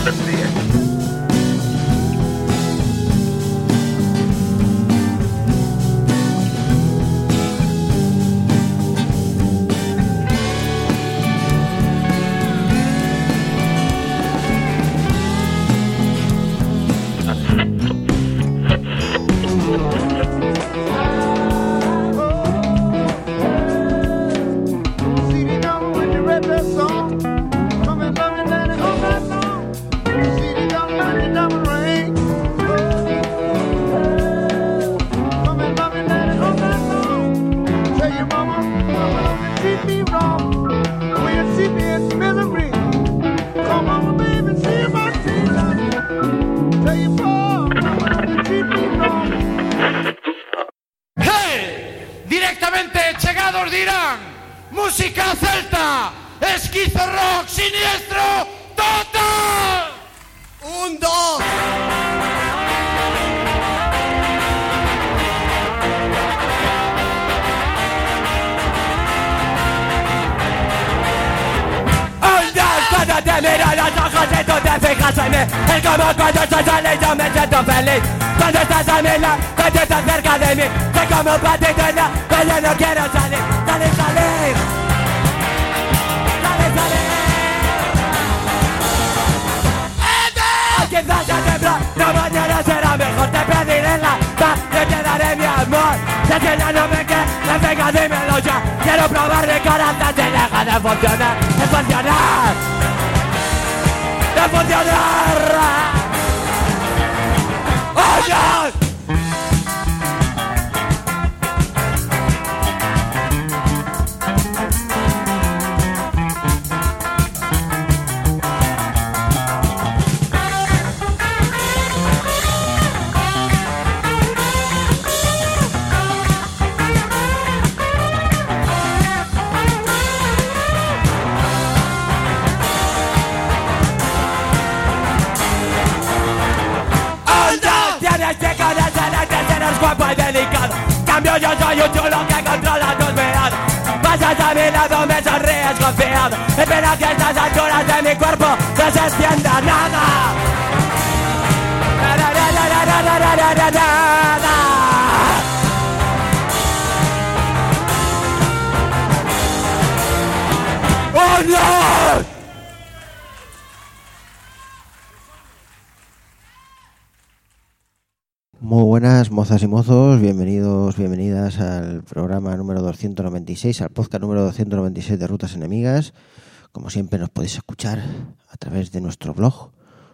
Muy buenas mozas y mozos, bienvenidos, bienvenidas al programa número 296, al podcast número 296 de Rutas Enemigas. Como siempre nos podéis escuchar a través de nuestro blog,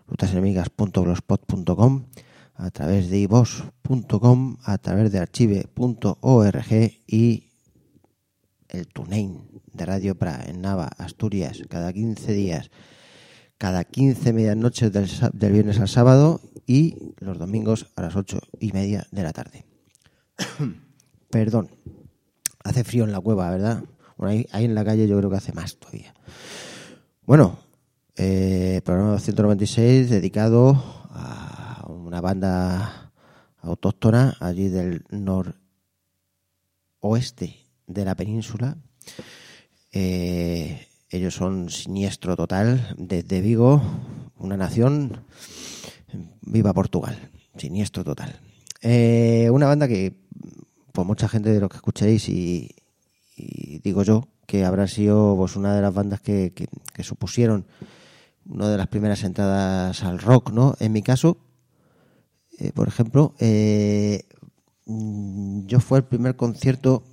rutasenemigas.blogspot.com, a través de iVoox.com, a través de archive.org y el TuneIn de Radio Pra en Nava, Asturias, cada 15 días, cada 15 medianoches del viernes al sábado y los domingos a las 8:30 de la tarde. Perdón, hace frío en la cueva, ¿verdad? Bueno, ahí en la calle yo creo que hace más todavía. Bueno, programa 296 dedicado a una banda autóctona allí del noroeste de la península. Ellos son Siniestro Total, desde Vigo, una nación. Viva Portugal, Siniestro Total. Una banda que, pues mucha gente de los que escuchéis y digo yo, que habrá sido pues una de las bandas que supusieron una de las primeras entradas al rock, ¿no? En mi caso, por ejemplo, yo fue el primer concierto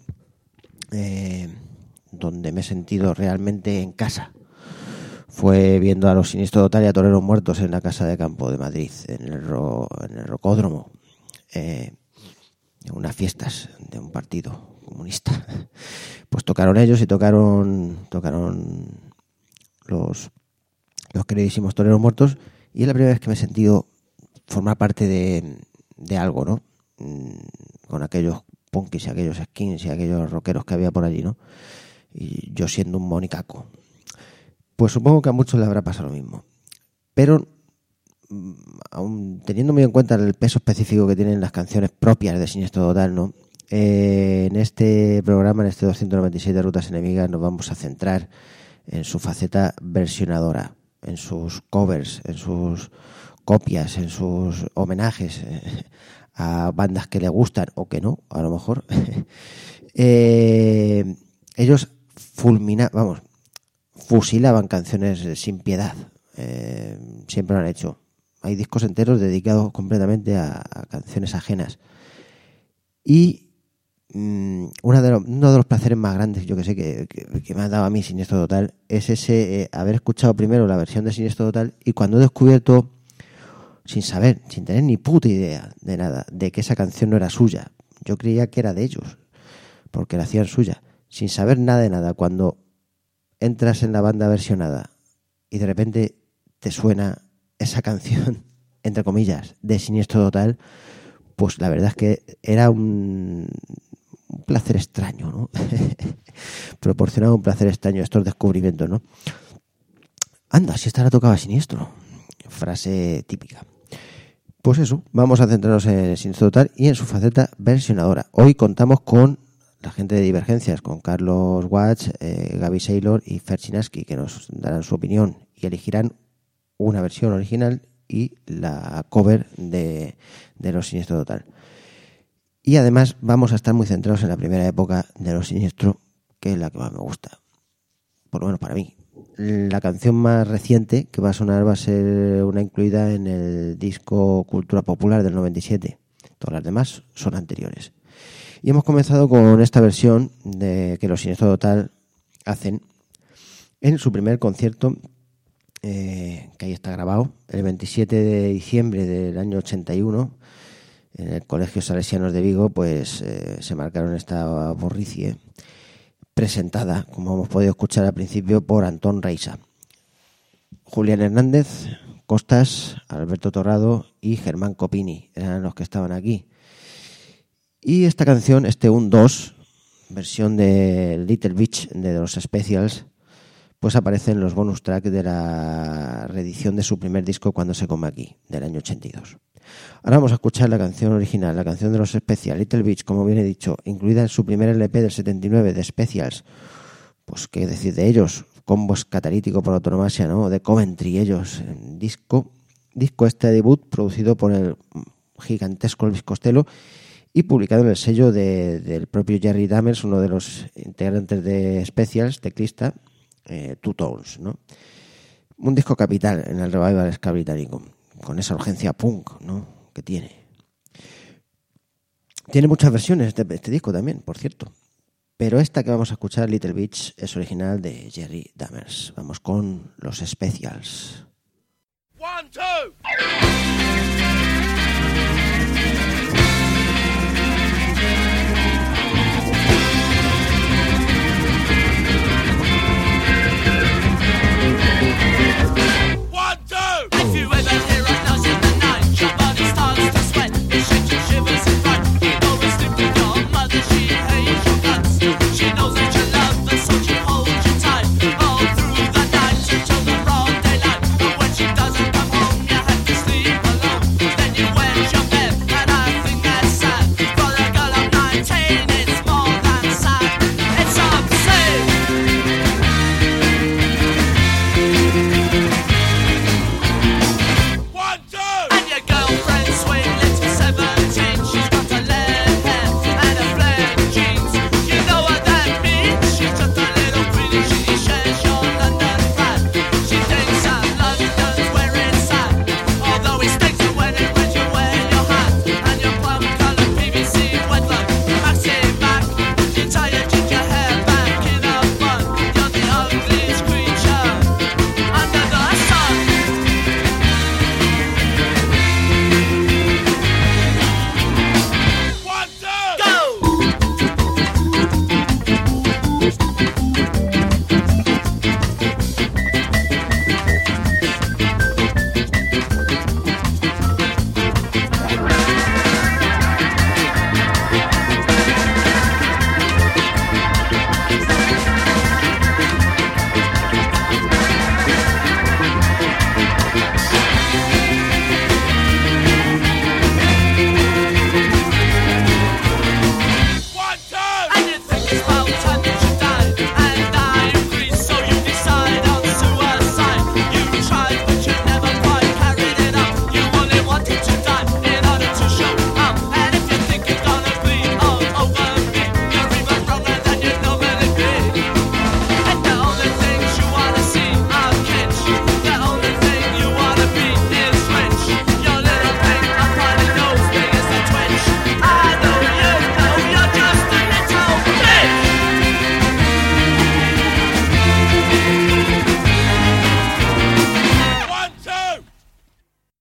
donde me he sentido realmente en casa. Fue viendo a los Siniestro Total y a Toreros Muertos en la Casa de Campo de Madrid, en el Rocódromo, en unas fiestas de un partido comunista. Pues tocaron ellos y tocaron los queridísimos Toreros Muertos, y es la primera vez que me he sentido formar parte de algo, ¿no? Con aquellos punkis y aquellos skins y aquellos rockeros que había por allí, ¿no? Y yo siendo un monicaco. Pues supongo que a muchos les habrá pasado lo mismo. Pero, aún teniendo muy en cuenta el peso específico que tienen las canciones propias de Siniestro Total, ¿no? En este programa, en este 296 de Rutas Enemigas, nos vamos a centrar en su faceta versionadora. en sus covers, en sus copias, en sus homenajes a bandas que le gustan o que no, a lo mejor, ellos fusilaban canciones sin piedad. Siempre lo han hecho. Hay discos enteros dedicados completamente a canciones ajenas. Y uno de los placeres más grandes, yo que sé, que me ha dado a mí Siniestro Total, es ese haber escuchado primero la versión de Siniestro Total y cuando he descubierto, sin saber, sin tener ni puta idea de nada, de que esa canción no era suya. Yo creía que era de ellos, porque la hacían suya. Sin saber nada de nada, cuando entras en la banda versionada y de repente te suena esa canción, entre comillas, de Siniestro Total, pues la verdad es que era un placer extraño, ¿no? Proporcionaba un placer extraño estos descubrimientos, ¿no? Anda, si esta la tocaba Siniestro. Frase típica. Pues eso, vamos a centrarnos en Siniestro Total y en su faceta versionadora. Hoy contamos con la gente de Divergencias, con Carlos Watts, Gaby Saylor y Fer Chinaski, que nos darán su opinión y elegirán una versión original y la cover de Los Siniestro Total. Y además vamos a estar muy centrados en la primera época de Los Siniestro, que es la que más me gusta, por lo menos para mí. La canción más reciente que va a sonar va a ser una incluida en el disco Cultura Popular del 97. Todas las demás son anteriores. Y hemos comenzado con esta versión de que Los Siniestro Total hacen en su primer concierto, que ahí está grabado, el 27 de diciembre del año 81, en el Colegio Salesianos de Vigo, pues se marcaron esta borricie, presentada, como hemos podido escuchar al principio, por Antón Reisa. Julián Hernández, Costas, Alberto Torrado y Germán Copini eran los que estaban aquí. Y esta canción, este 1-2, versión de Little Beach de los Specials, pues aparece en los bonus tracks de la reedición de su primer disco Cuando se come aquí, del año 82. Ahora vamos a escuchar la canción original, la canción de los Specials, Little Beach, como bien he dicho, incluida en su primer LP del 79 de Specials. Pues qué decir de ellos, Combos Catalítico por Autonomasia, ¿no? De Coventry, ellos, disco este debut producido por el gigantesco Elvis Costello y publicado en el sello del propio Jerry Dammers, uno de los integrantes de Specials, teclista, Two Tones, ¿no? Un disco capital en el revival ska británico, con esa urgencia punk, ¿no?, que tiene. Tiene muchas versiones este disco también, por cierto. Pero esta que vamos a escuchar, Little Beach, es original de Jerry Dammers. Vamos con los Specials. 1, 2. If you ever hear us now in the night, your body starts to sweat, it shakes and shivers in fright. You go and sleep with your mother, she hates your guts. She knows that you love her, so she holds you tight all through the night until the broad daylight.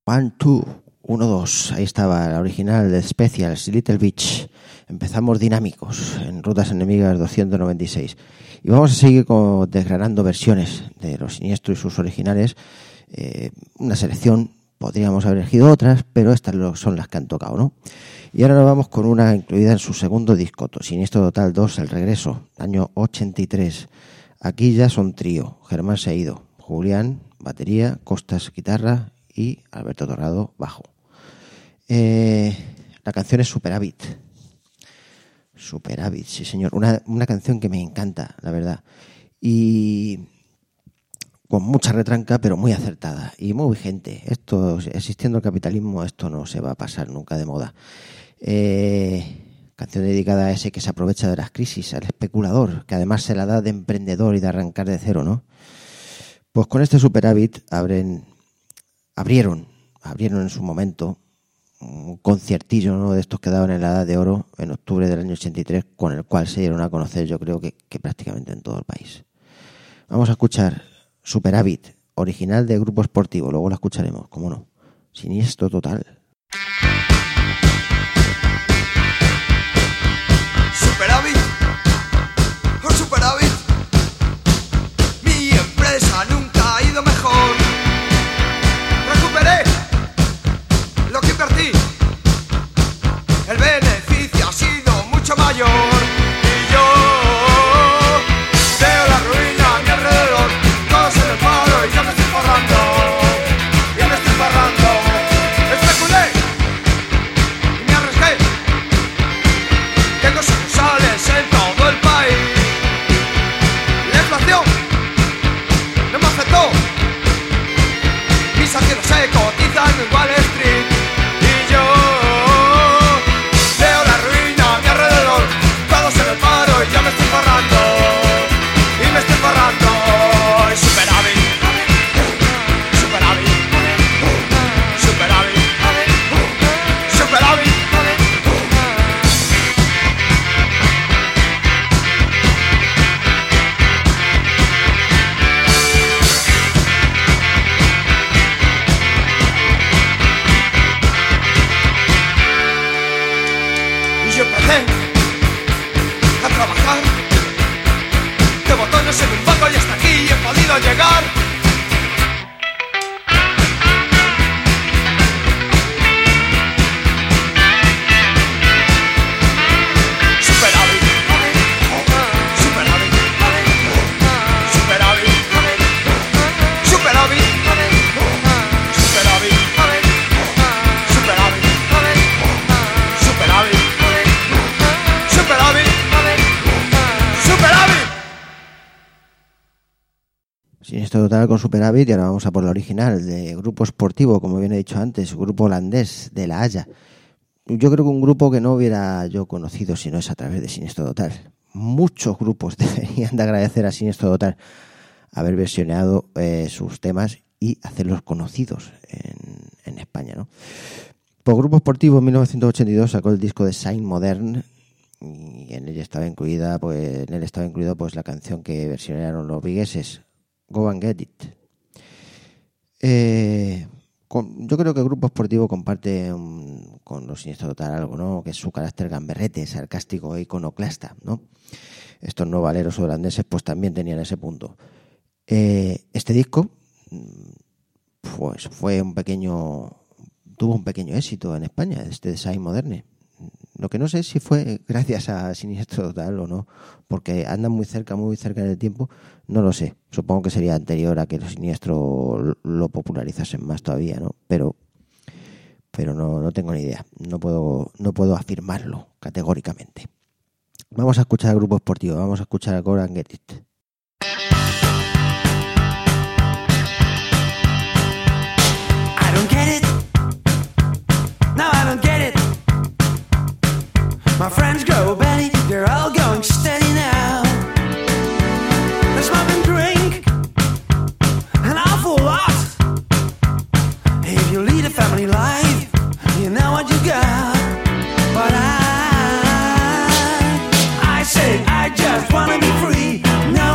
1, 2, 1, 2. Ahí estaba la original de Specials, Little Beach. Empezamos dinámicos en Rutas Enemigas 296. Y vamos a seguir desgranando versiones de Los Siniestros y sus originales. Una selección, podríamos haber elegido otras, pero estas son las que han tocado, ¿no? Y ahora nos vamos con una incluida en su segundo disco, Siniestro Total 2, El Regreso, año 83. Aquí ya son trío. Germán se ha ido. Julián, batería, Costas, guitarra y Alberto Torrado, bajo. La canción es Superávit. Superávit, sí señor. Una canción que me encanta, la verdad. Y con mucha retranca, pero muy acertada y muy vigente. Esto, existiendo el capitalismo, esto no se va a pasar nunca de moda. Canción dedicada a ese que se aprovecha de las crisis, al especulador, que además se la da de emprendedor y de arrancar de cero, ¿no? Pues con este Superávit abrieron en su momento un conciertillo, ¿no?, de estos que daban en la Edad de Oro en octubre del año 83, con el cual se dieron a conocer, yo creo que prácticamente en todo el país. Vamos a escuchar Superávit, original de Grupo Sportivo, luego la escucharemos, cómo no. Siniestro Total. Superávit, oh Superávit, mi empresa nunca ha ido mejor. Recuperé lo que invertí, el beneficio ha sido mucho mayor. Y yo veo la ruina a mi alrededor, todos en el paro y yo me estoy forrando, y me estoy forrando. Especulé y me arriesgué, tengo sucursales en todo el país. La inflación no me afectó, mis acciones se cotizan en Wall Street. Y yo veo la ruina a mi alrededor, todos en el paro y yo me estoy forrando, y me estoy forrando. Superávit, superávit, superávit, superávit. Y yo empecé a trabajar de botones en un banco y hasta aquí he podido llegar. Superávit, superávit, superávit, superávit, superávit, superávit, superávit, superávit, superávit. Siniestro Total con Superávit, y ahora vamos a por la original de Grupo Sportivo, como bien he dicho antes, grupo holandés de La Haya. Yo creo que un grupo que no hubiera yo conocido si no es a través de Siniestro Total. Muchos grupos deberían de agradecer a Siniestro Total haber versionado sus temas y hacerlos conocidos en España, ¿no? Por Grupo Sportivo en 1982 sacó el disco de Saint Modern, y en él estaba incluido pues la canción que versionaron los vigueses, Go and Get It. Yo creo que el Grupo Sportivo comparte con los Siniestro Total algo, ¿no?, que es su carácter gamberrete, sarcástico e iconoclasta, ¿no? Estos novaleros holandeses pues también tenían ese punto. Este disco pues tuvo un pequeño éxito en España, este de Saint Moderne. Lo que no sé si fue gracias a Siniestro Total o no, porque andan muy cerca en el tiempo, no lo sé. Supongo que sería anterior a que los Siniestro lo popularizasen más todavía, ¿no? Pero no tengo ni idea. No puedo afirmarlo categóricamente. Vamos a escuchar al Grupo Sportivo, vamos a escuchar a Go and Get It. I don't get it. No, I don't get it. My friends go belly, they're all going steady now. They smoke and drink an awful lot. If you lead a family life, you know what you got. But I say I just wanna be free. No,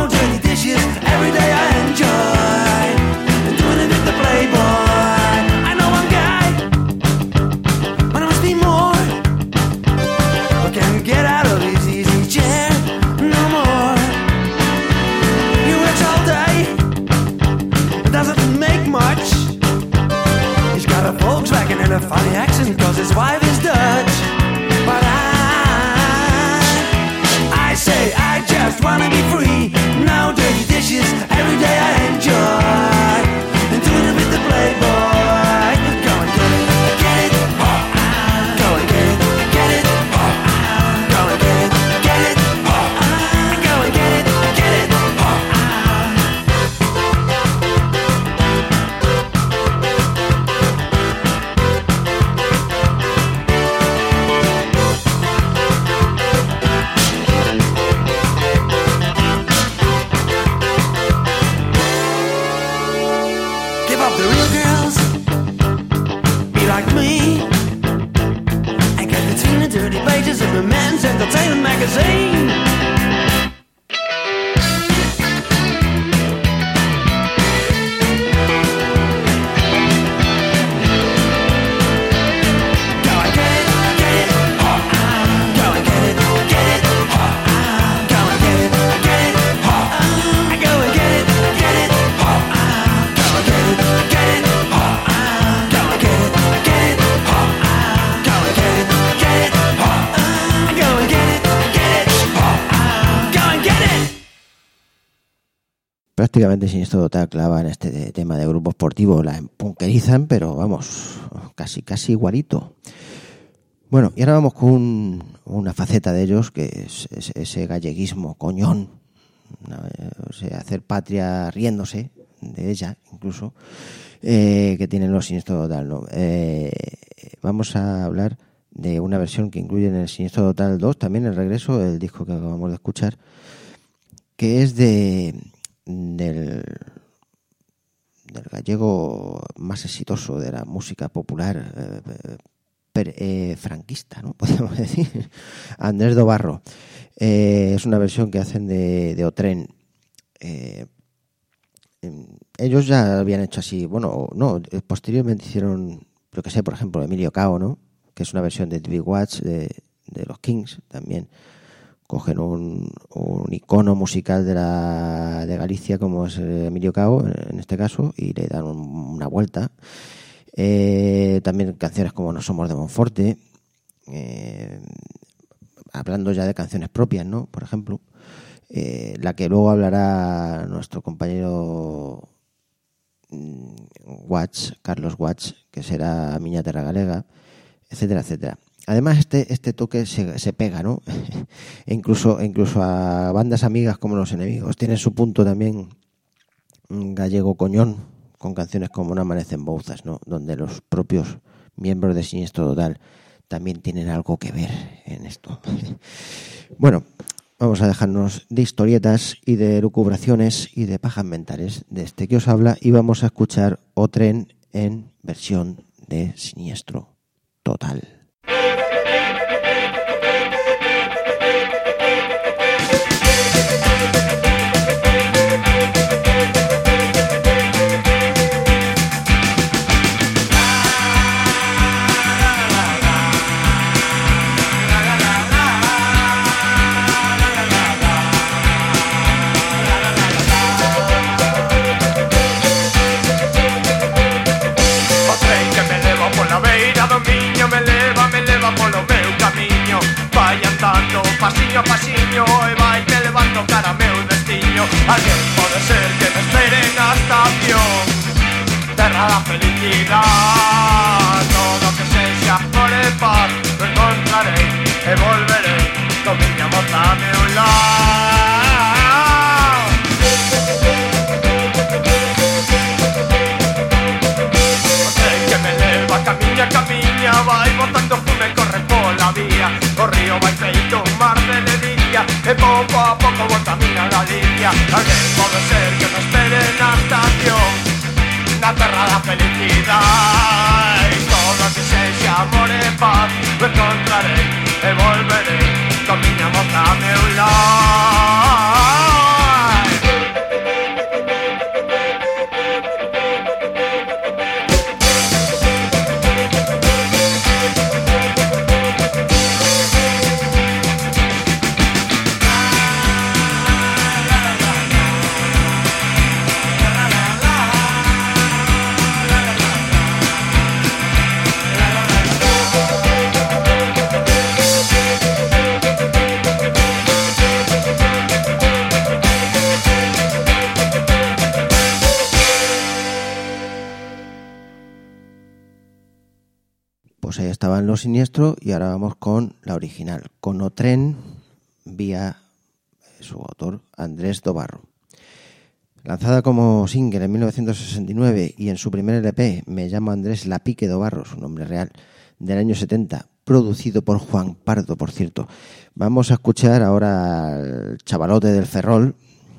a funny accent cause his wife is Dutch. But I say I just wanna be free. No dirty dishes, every day I enjoy. And doing it with the playboy. Go and get it, go and get it, get it. Go and get it, get it. Go and get it, get it. Give up the real girls, be like me, and get between the dirty pages of the Men's Entertainment magazine. Go and get it, get it. Go and get it, get it. Go and get it, get it. Go and get it, get it. Go and get it, get it. Go and get it, get it. Go and get it, get it. Go and get it, get it. Go and get it. Prácticamente Siniestro Total clava en este tema de grupo esportivo, la empunkerizan, pero vamos, casi igualito. Bueno, y ahora vamos con una faceta de ellos, que es ese galleguismo coñón, o sea, hacer patria riéndose de ella, incluso, que tienen los Siniestro Total, ¿no? Vamos a hablar de una versión que incluye en el Siniestro Total 2, también el regreso, el disco que acabamos de escuchar, que es del gallego más exitoso de la música popular franquista, ¿no? Podemos decir, Andrés do Barro. Es una versión que hacen de O-Tren. Ellos ya habían hecho así, bueno, no, posteriormente hicieron, yo que sé, por ejemplo, Emilio Cao, ¿no? Que es una versión de Big Watch de los Kings, también cogen un icono musical de Galicia como es Emilio Cao en este caso y le dan una vuelta. También canciones como No somos de Monforte, hablando ya de canciones propias, ¿no? Por ejemplo, la que luego hablará nuestro compañero Watch, Carlos Watch, que será Miña Terra Galega, etcétera, etcétera. Además, este toque se pega, ¿no? incluso a bandas amigas como Los Enemigos. Tiene su punto también gallego coñón, con canciones como No amanecen bouzas, ¿no? Donde los propios miembros de Siniestro Total también tienen algo que ver en esto. Bueno, vamos a dejarnos de historietas y de lucubraciones y de pajas mentales de este que os habla y vamos a escuchar O-Tren en versión de Siniestro Total. Pasiño a pasiño e vai que levanto cara a meu destiño. Alguén pode ser que me espere na estación, terra da felicidade. Todo que sexa por e paz lo encontrarei e volverei con miña moza a meu lado. O tren que me leva camiña, vai botando fume e corre pola vía. O río vai feito un mar de ledicia e pouco a pouco volta a miña Galicia. Alguén pode ser que me espere na estación, na terra da felicidade. Todo que sexa amor e paz lo encontrarei e volverei con miña moza a meu lado. Pues ahí estaban Los Siniestros y ahora vamos con la original, con O Tren, vía su autor Andrés Dobarro. Lanzada como single en 1969 y en su primer LP, Me llamo Andrés Lapique Dobarro, su nombre real, del año 70, producido por Juan Pardo, por cierto. Vamos a escuchar ahora al chavalote del Ferrol,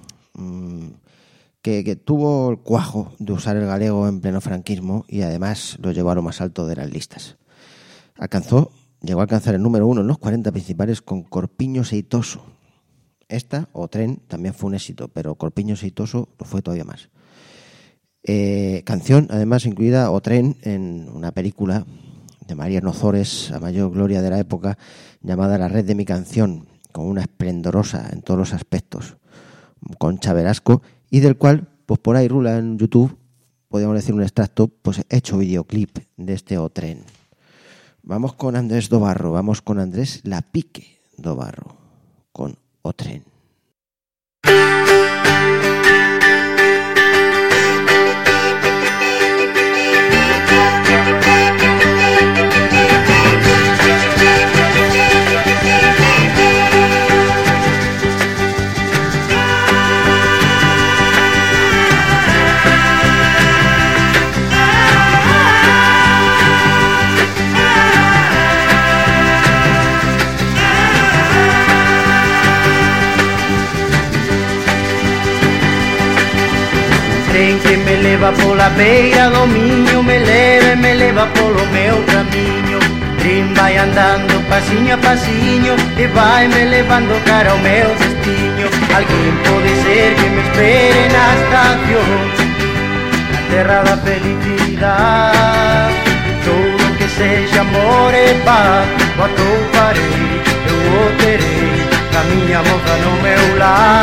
que tuvo el cuajo de usar el galego en pleno franquismo y además lo llevó a lo más alto de las listas. Llegó a alcanzar el número 1 en los 40 principales con Corpiño Seitoso. Esta, O Tren, también fue un éxito, pero Corpiño Seitoso lo fue todavía más. Canción, además, incluida O Tren en una película de Mariano Ozores, a mayor gloria de la época, llamada La Red de mi canción, con una esplendorosa en todos los aspectos, Concha Velasco, y del cual, pues por ahí rula en YouTube, podríamos decir un extracto, pues hecho videoclip de este O Tren. Vamos con Andrés Dobarro, vamos con Andrés Lapique Dobarro, con O Tren. Tren que me leva pola beira do Miño, me leva polo meu camiño. Tren vai andando pasiño a pasiño e vai me levando cara ao meu destiño. Alguén pode ser que me espere na estación, na terra da felicidade. Todo que sexa amor e paz, o atouparei, eu o terei, a miña moza no meu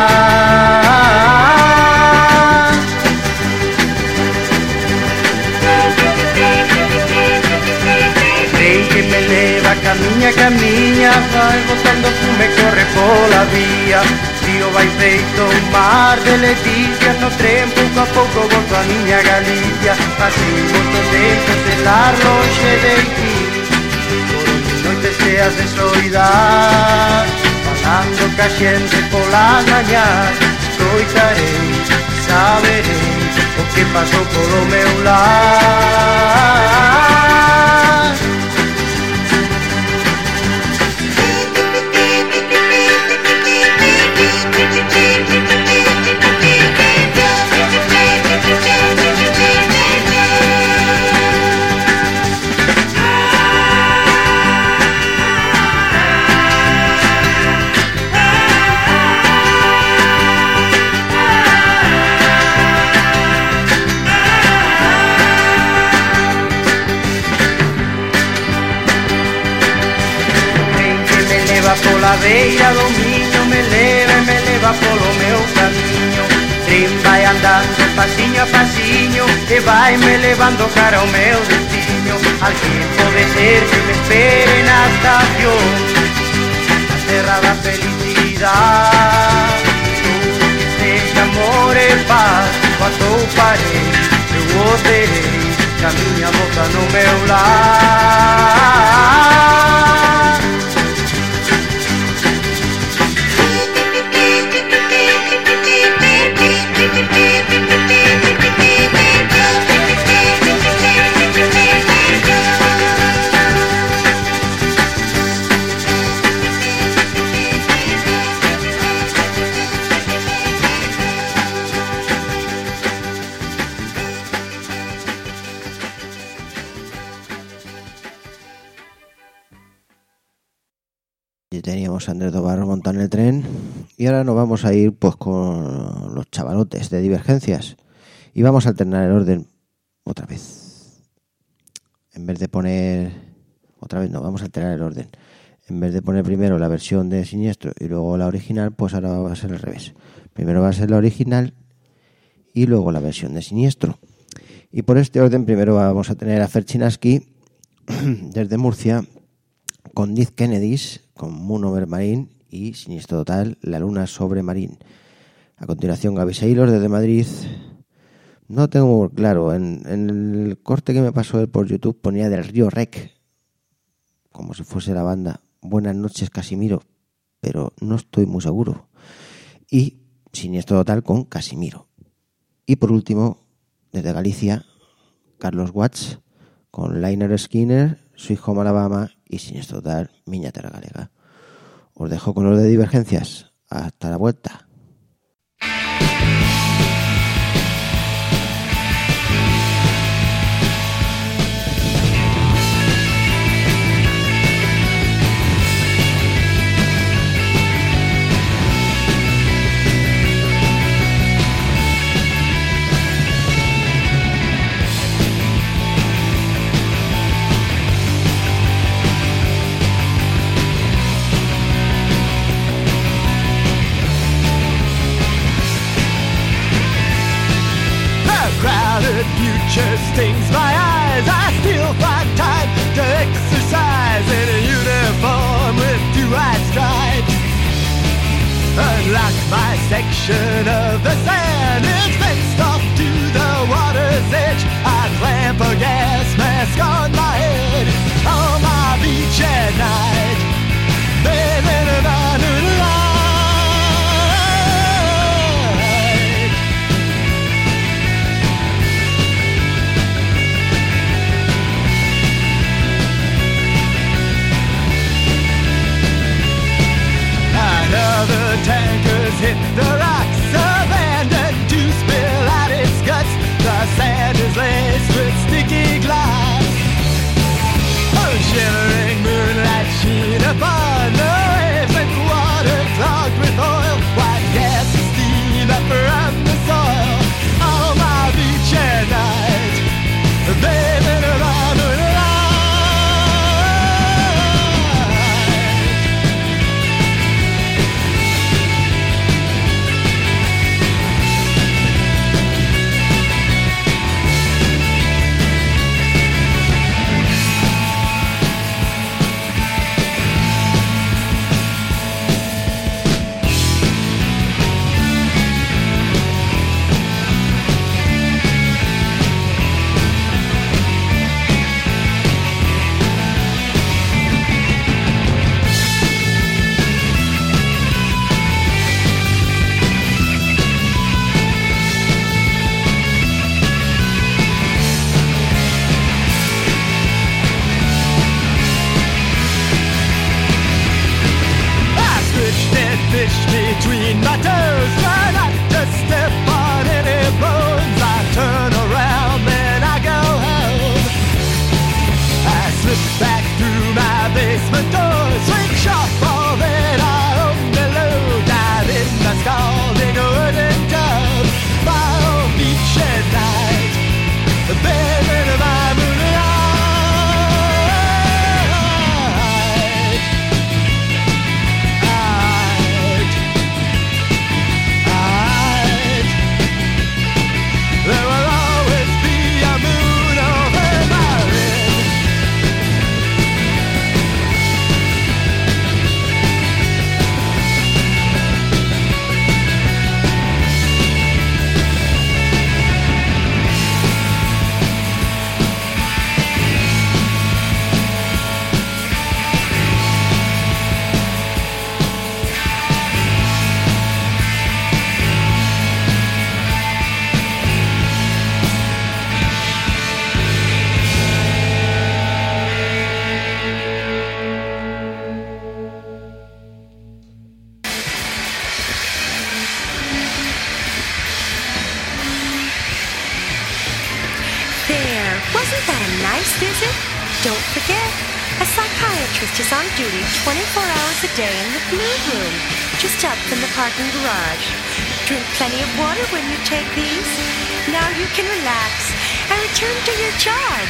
lar. Que me leva, camiña, vai botando fume, corre pola vía. Río vai feito un mar de leticias, no tren pouco a pouco volto a miña Galicia. Así volto deixo de estar longe de ti, por onde noites cheas de soidade. Falando ca xente polas mañás, escoitarei, saberei o que pasou polo meu lar. Pola beira do Miño, me leva polo meu camiño. Tren vai andando pasiño a pasiño e vai me levando cara ao meu destino. Alguén pode ser que me espere na estación, na terra da felicidade. Todo que sexa amor e paz, o atouparei, eu o terei, que a miña moza no meu lar. Teníamos a Andrés Dobarro montado en el tren y ahora nos vamos a ir pues con los chavalotes de Divergencias y vamos a alternar el orden otra vez. En vez de poner vamos a alternar el orden. En vez de poner primero la versión de Siniestro y luego la original, pues ahora va a ser al revés. Primero va a ser la original y luego la versión de Siniestro. Y por este orden primero vamos a tener a Fer Chinaski desde Murcia, con Diz Kennedys, con Moon Over Marine y Siniestro Total, La Luna sobre Marín. A continuación, Gaby Saylor desde Madrid. No tengo muy claro, en el corte que me pasó él por YouTube ponía del Río Rec, como si fuese la banda Buenas noches Casimiro, pero no estoy muy seguro. Y Siniestro Total con Casimiro. Y por último, desde Galicia, Carlos Watts con Lynyrd Skynyrd, Sweet Home Alabama y Siniestro Total, Miña Terra Galega. Os dejo con los de Divergencias. Hasta la vuelta. Future stings my eyes. I still find time to exercise in a uniform with 2 white stripes. Unlock my section of the sand. It's fenced off to the water's edge. I clamp a gas mask on my head on my beach at night, bathing in the moonlight. Another tanker's hit the rocks, abandoned to spill out its guts. The sand is laced with sticky glass. A shimmering moonlight sheen upon the waves and water clogged with oil. White gas and steam up from the soil on my beach at night, bathing in the moonlight. Between my toes, try not to step on any bones. I turn around, then I go home. I slip back through my basement door, switch off all that I own below, dive in the scalding wooden tub, my own beach at night, bathing in my moonlight. There will always be a moon over my head. There, wasn't that a nice visit? Don't forget, a psychiatrist is on duty 24 hours a day in the Blue Room, just up from the parking garage. Drink plenty of water when you take these. Now you can relax and return to your job.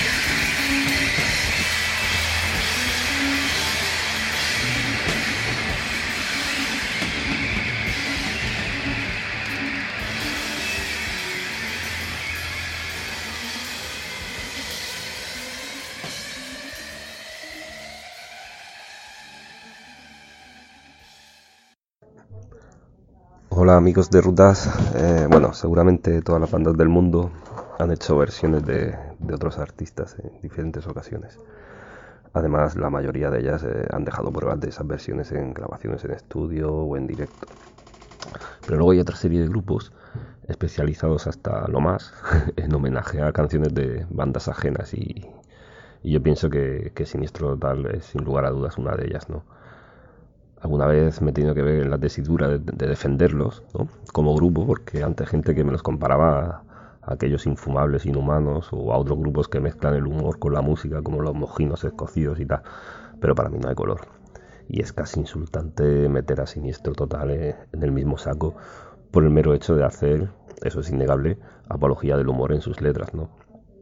Hola amigos de Rutas, bueno, seguramente todas las bandas del mundo han hecho versiones de otros artistas en diferentes ocasiones. Además, la mayoría de ellas han dejado pruebas de esas versiones en grabaciones en estudio o en directo. Pero luego hay otra serie de grupos especializados hasta lo más en homenaje a canciones de bandas ajenas y yo pienso que Siniestro Total es sin lugar a dudas una de ellas, ¿no? Alguna vez me he tenido que ver en la tesitura de defenderlos, ¿no? Como grupo, porque ante gente que me los comparaba a aquellos infumables inhumanos o a otros grupos que mezclan el humor con la música, como los Mojinos Escocidos y tal, pero para mí no hay color. Y es casi insultante meter a Siniestro Total en el mismo saco por el mero hecho de hacer, eso es innegable, apología del humor en sus letras, ¿no?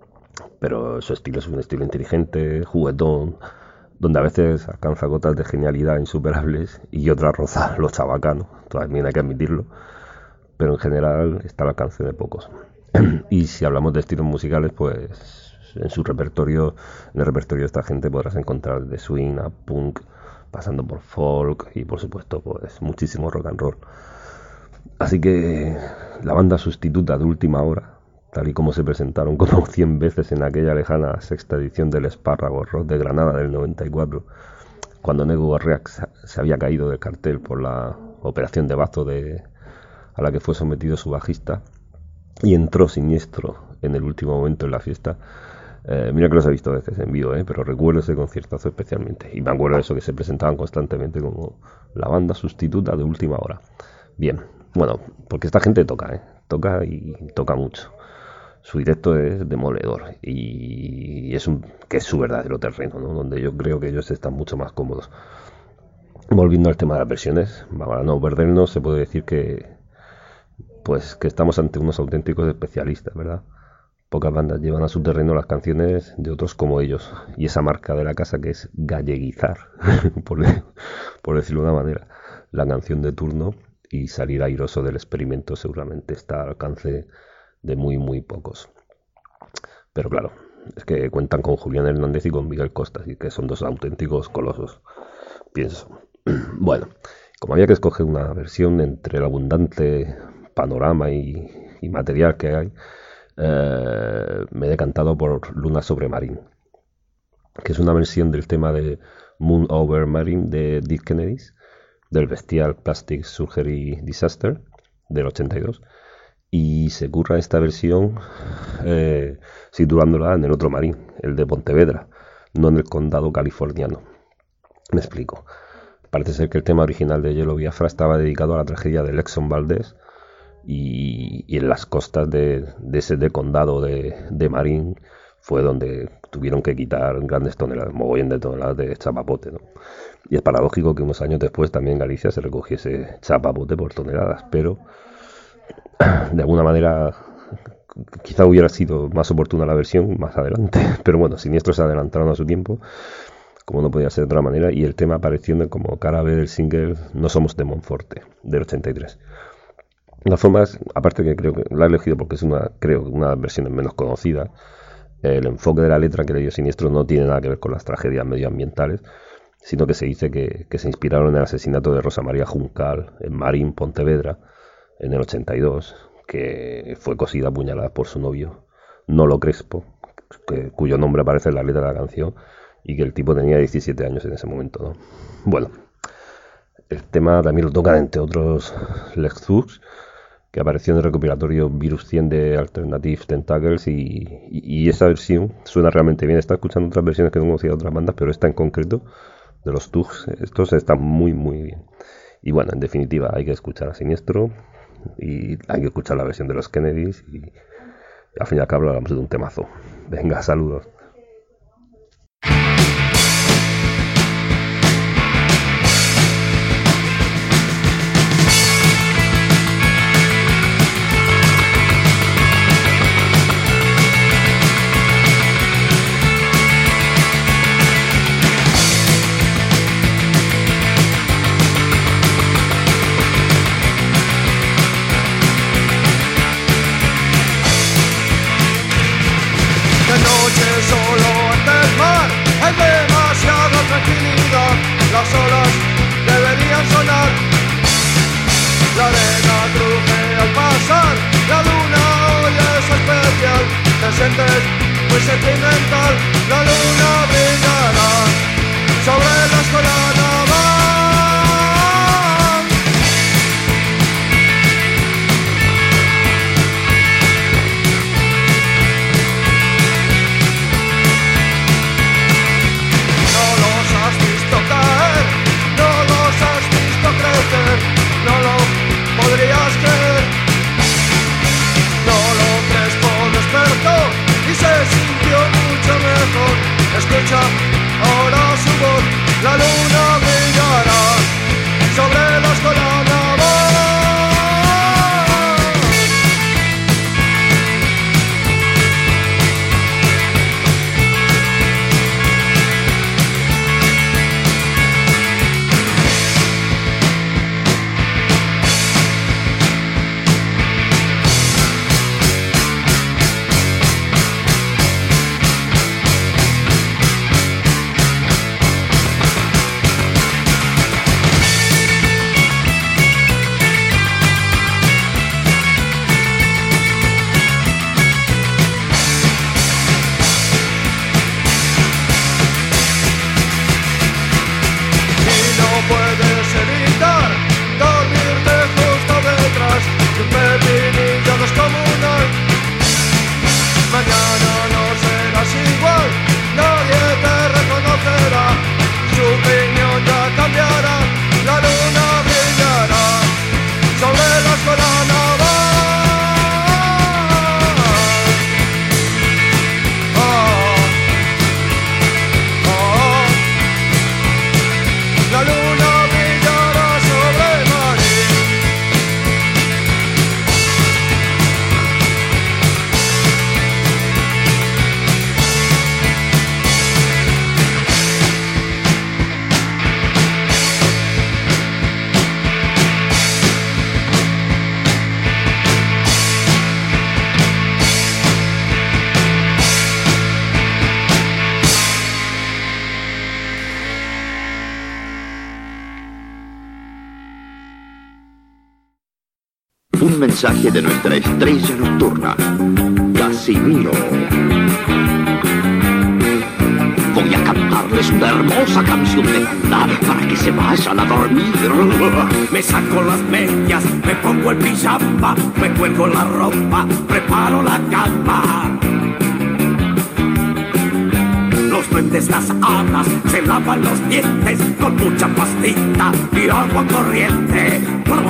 Pero su estilo es un estilo inteligente, juguetón, donde a veces alcanza cotas de genialidad insuperables y otras roza lo chabacano, también hay que admitirlo, pero en general está al alcance de pocos. Y si hablamos de estilos musicales, pues en el repertorio de esta gente podrás encontrar de swing a punk, pasando por folk y por supuesto pues muchísimo rock and roll. Así que la banda sustituta de última hora, tal y como se presentaron como 100 veces en aquella lejana sexta edición del Espárrago Rock de Granada del 94, cuando Nego Gorriak se había caído del cartel por la operación de bazo a la que fue sometido su bajista, y entró Siniestro en el último momento en la fiesta. Mira que los he visto a veces en vivo, pero recuerdo ese conciertazo especialmente, y me acuerdo de eso, que se presentaban constantemente como la banda sustituta de última hora. Bien, bueno, porque esta gente toca y toca mucho. Su directo es demoledor y que es su verdadero terreno, ¿no? Donde yo creo que ellos están mucho más cómodos. Volviendo al tema de las versiones, para no perdernos, se puede decir que estamos ante unos auténticos especialistas, ¿verdad? Pocas bandas llevan a su terreno las canciones de otros como ellos, y esa marca de la casa que es galleguizar, por decirlo de una manera, la canción de turno y salir airoso del experimento seguramente está al alcance de muy muy pocos. Pero claro, es que cuentan con Julián Hernández y con Miguel Costas, y que son dos auténticos colosos, pienso. Bueno, como había que escoger una versión entre el abundante panorama y material que hay, me he decantado por Luna sobre Marín, que es una versión del tema de Moon Over Marine de Dead Kennedys, del bestial Plastic Surgery Disaster del 82, y se curra esta versión situándola en el otro marín, el de Pontevedra, no en el condado californiano. Me explico. Parece ser que el tema original de Yellow Biafra estaba dedicado a la tragedia de Exxon Valdez, y en las costas de ese condado de Marín fue donde tuvieron que quitar grandes toneladas, mogollón de toneladas de chapapote, ¿no? Y es paradójico que unos años después también en Galicia se recogiese chapapote por toneladas, pero de alguna manera quizá hubiera sido más oportuna la versión más adelante, pero bueno, Siniestro se adelantaron a su tiempo, como no podía ser de otra manera, y el tema apareció como cara B del single No Somos de Monforte del 83. De todas formas, aparte que creo que la he elegido porque es una de las versiones menos conocidas, el enfoque de la letra que le dio Siniestro no tiene nada que ver con las tragedias medioambientales, sino que se dice que se inspiraron en el asesinato de Rosa María Juncal en Marín, Pontevedra, en el 82, que fue cosida a puñaladas por su novio, Nolo Crespo, cuyo nombre aparece en la letra de la canción, y que el tipo tenía 17 años en ese momento, ¿no? Bueno, el tema también lo tocan, entre otros, Lex Zux, que apareció en el recopilatorio Virus 100 de Alternative Tentacles, y esa versión suena realmente bien. Está escuchando otras versiones que no conocía de otras bandas, pero esta en concreto, de los Tugs, estos están muy muy bien. Y bueno, en definitiva, hay que escuchar a Siniestro y hay que escuchar la versión de los Kennedys, y al fin y al cabo hablamos de un temazo. Venga, saludos. Las olas deberían sonar, la arena cruje al pasar, la luna hoy es especial, te sientes muy sentimental, la luna brillará. ahora su voz, la luna brillará sobre las coladas. Un mensaje de nuestra estrella nocturna, Casimiro. Voy a cantarles una hermosa canción de cuna para que se vayan a dormir. Me saco las medias, me pongo el pijama, me cuelgo la ropa, preparo la cama. Los duendes, las hadas, se lavan los dientes con mucha pastita y agua corriente.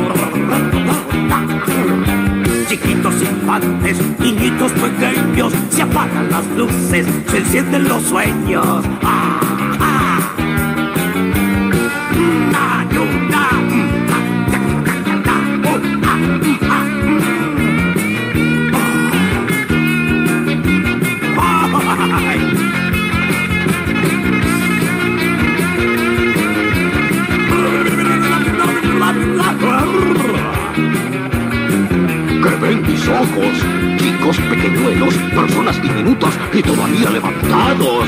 Chiquitos infantes, niñitos pequeños, se apagan las luces, se encienden los sueños. ¡Ah, ah! ¡Na, nu, na! ¡Que ven mis ojos! Chicos pequeñuelos, personas diminutas y todavía levantados.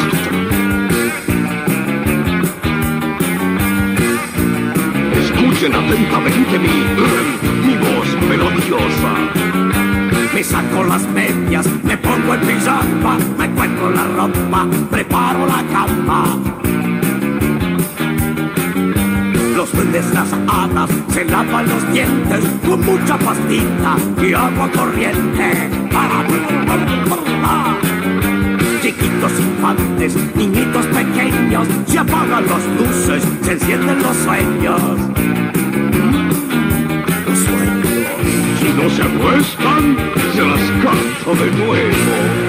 Escuchen atentamente mi voz melodiosa. Me saco las medias, me pongo el pijama, me cuelgo la ropa, preparo la cama. Los duendes, las hadas, se lavan los dientes con mucha pastita y agua corriente. Chiquitos infantes, niñitos pequeños, se apagan las luces, se encienden los sueños. Los sueños. Si no se acuestan, se las canto de nuevo.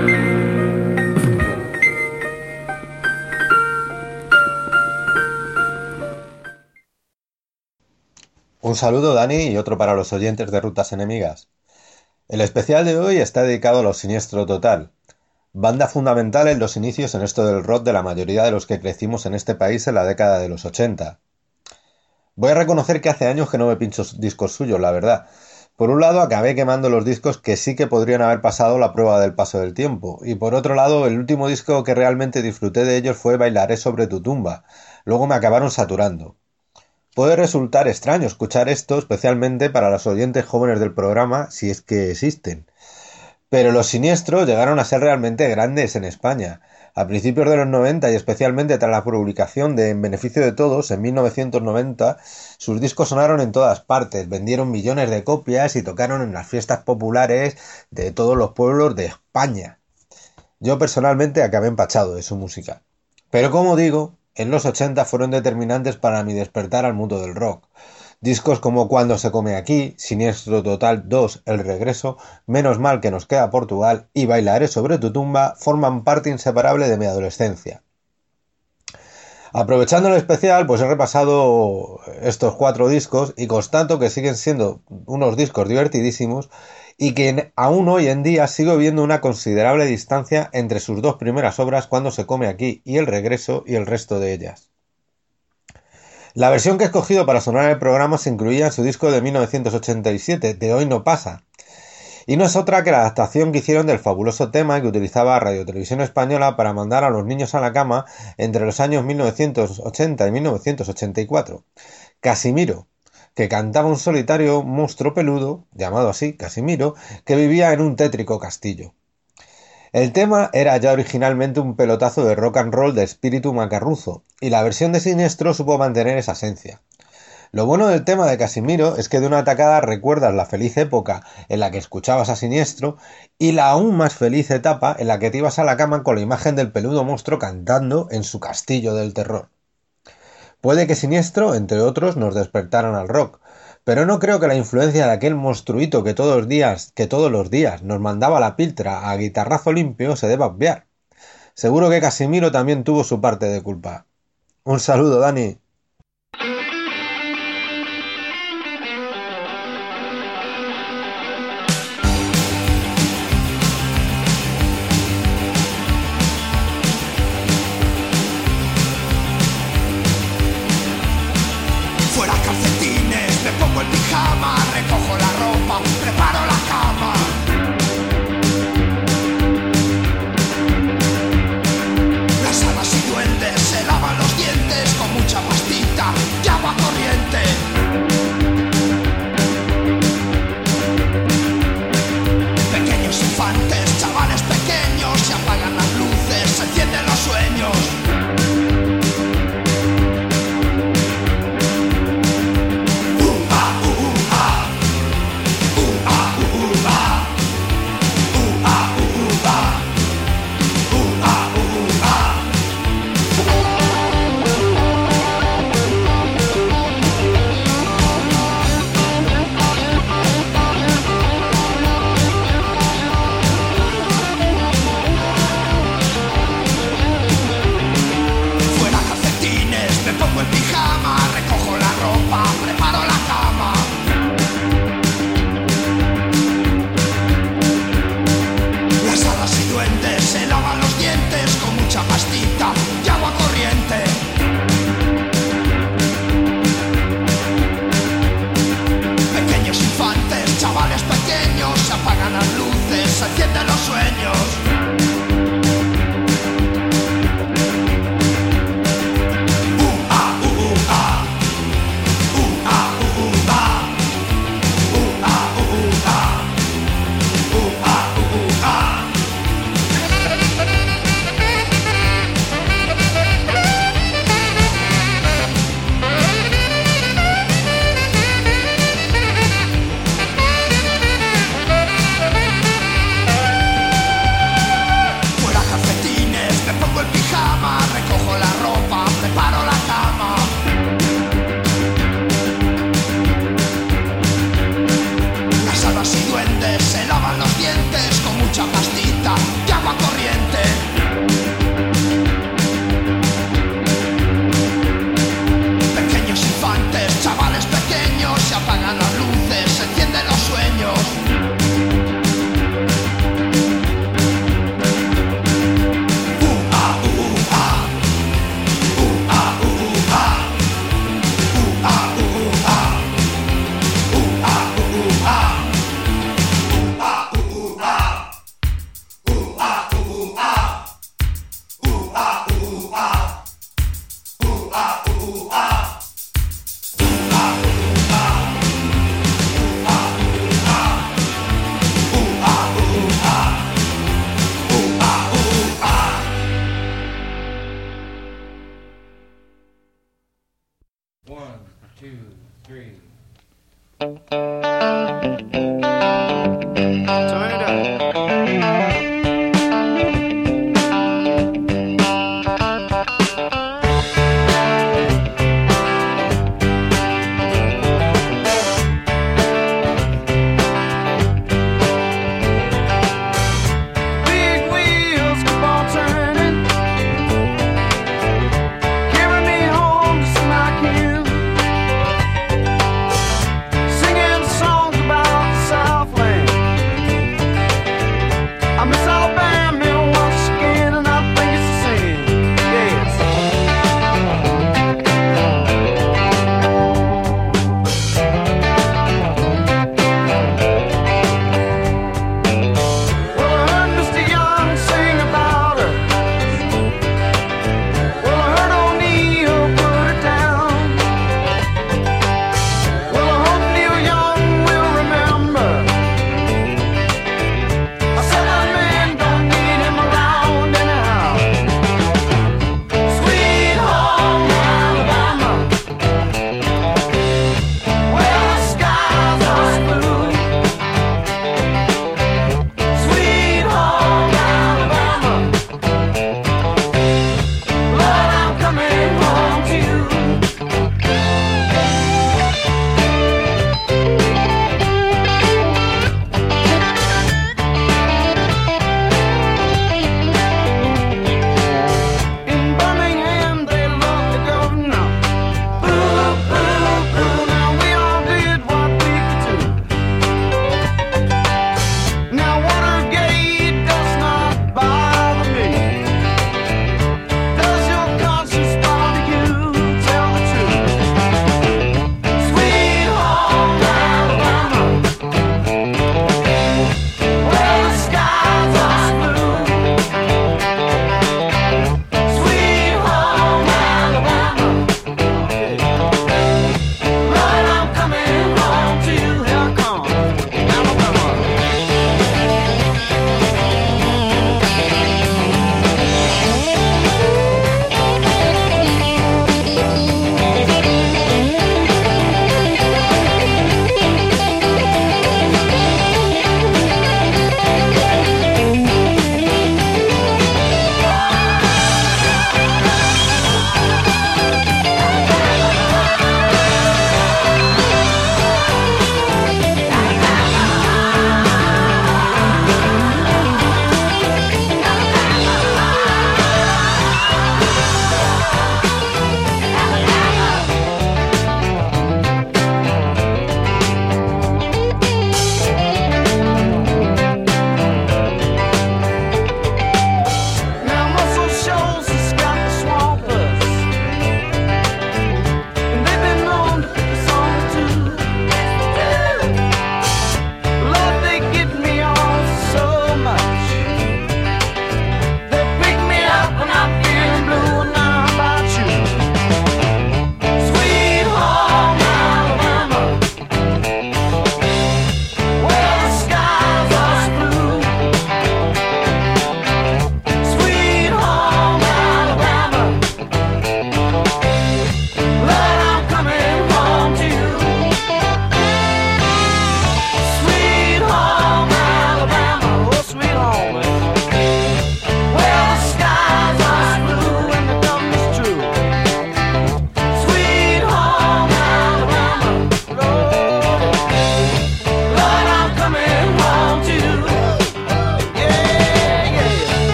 Un saludo, Dani, y otro para los oyentes de Rutas Enemigas. El especial de hoy está dedicado a los Siniestro Total, banda fundamental en los inicios en esto del rock de la mayoría de los que crecimos en este país en la década de los 80. Voy a reconocer que hace años que no me pincho discos suyos, la verdad. Por un lado, acabé quemando los discos que sí que podrían haber pasado la prueba del paso del tiempo, y por otro lado, el último disco que realmente disfruté de ellos fue Bailaré sobre tu tumba. Luego me acabaron saturando. Puede resultar extraño escuchar esto, especialmente para los oyentes jóvenes del programa, si es que existen. Pero los Siniestros llegaron a ser realmente grandes en España. A principios de los 90 y especialmente tras la publicación de En beneficio de todos, en 1990, sus discos sonaron en todas partes, vendieron millones de copias y tocaron en las fiestas populares de todos los pueblos de España. Yo personalmente acabé empachado de su música. Pero como digo, en los 80 fueron determinantes para mi despertar al mundo del rock. Discos como Cuando se come aquí, Siniestro Total 2, El regreso, Menos mal que nos queda Portugal y Bailaré sobre tu tumba forman parte inseparable de mi adolescencia. Aprovechando el especial, pues he repasado estos 4 discos y constato que siguen siendo unos discos divertidísimos y que aún hoy en día sigo viendo una considerable distancia entre sus 2 primeras obras, Cuando se come aquí y El regreso, y el resto de ellas. La versión que he escogido para sonar el programa se incluía en su disco de 1987, De hoy no pasa, y no es otra que la adaptación que hicieron del fabuloso tema que utilizaba Radio Televisión Española para mandar a los niños a la cama entre los años 1980 y 1984. Casimiro, que cantaba un solitario monstruo peludo, llamado así, Casimiro, que vivía en un tétrico castillo. El tema era ya originalmente un pelotazo de rock and roll de espíritu macarruzo, y la versión de Siniestro supo mantener esa esencia. Lo bueno del tema de Casimiro es que de una tacada recuerdas la feliz época en la que escuchabas a Siniestro y la aún más feliz etapa en la que te ibas a la cama con la imagen del peludo monstruo cantando en su castillo del terror. Puede que Siniestro, entre otros, nos despertaran al rock, pero no creo que la influencia de aquel monstruito que todos los días nos mandaba la piltra a guitarrazo limpio se deba obviar. Seguro que Casimiro también tuvo su parte de culpa. Un saludo, Dani.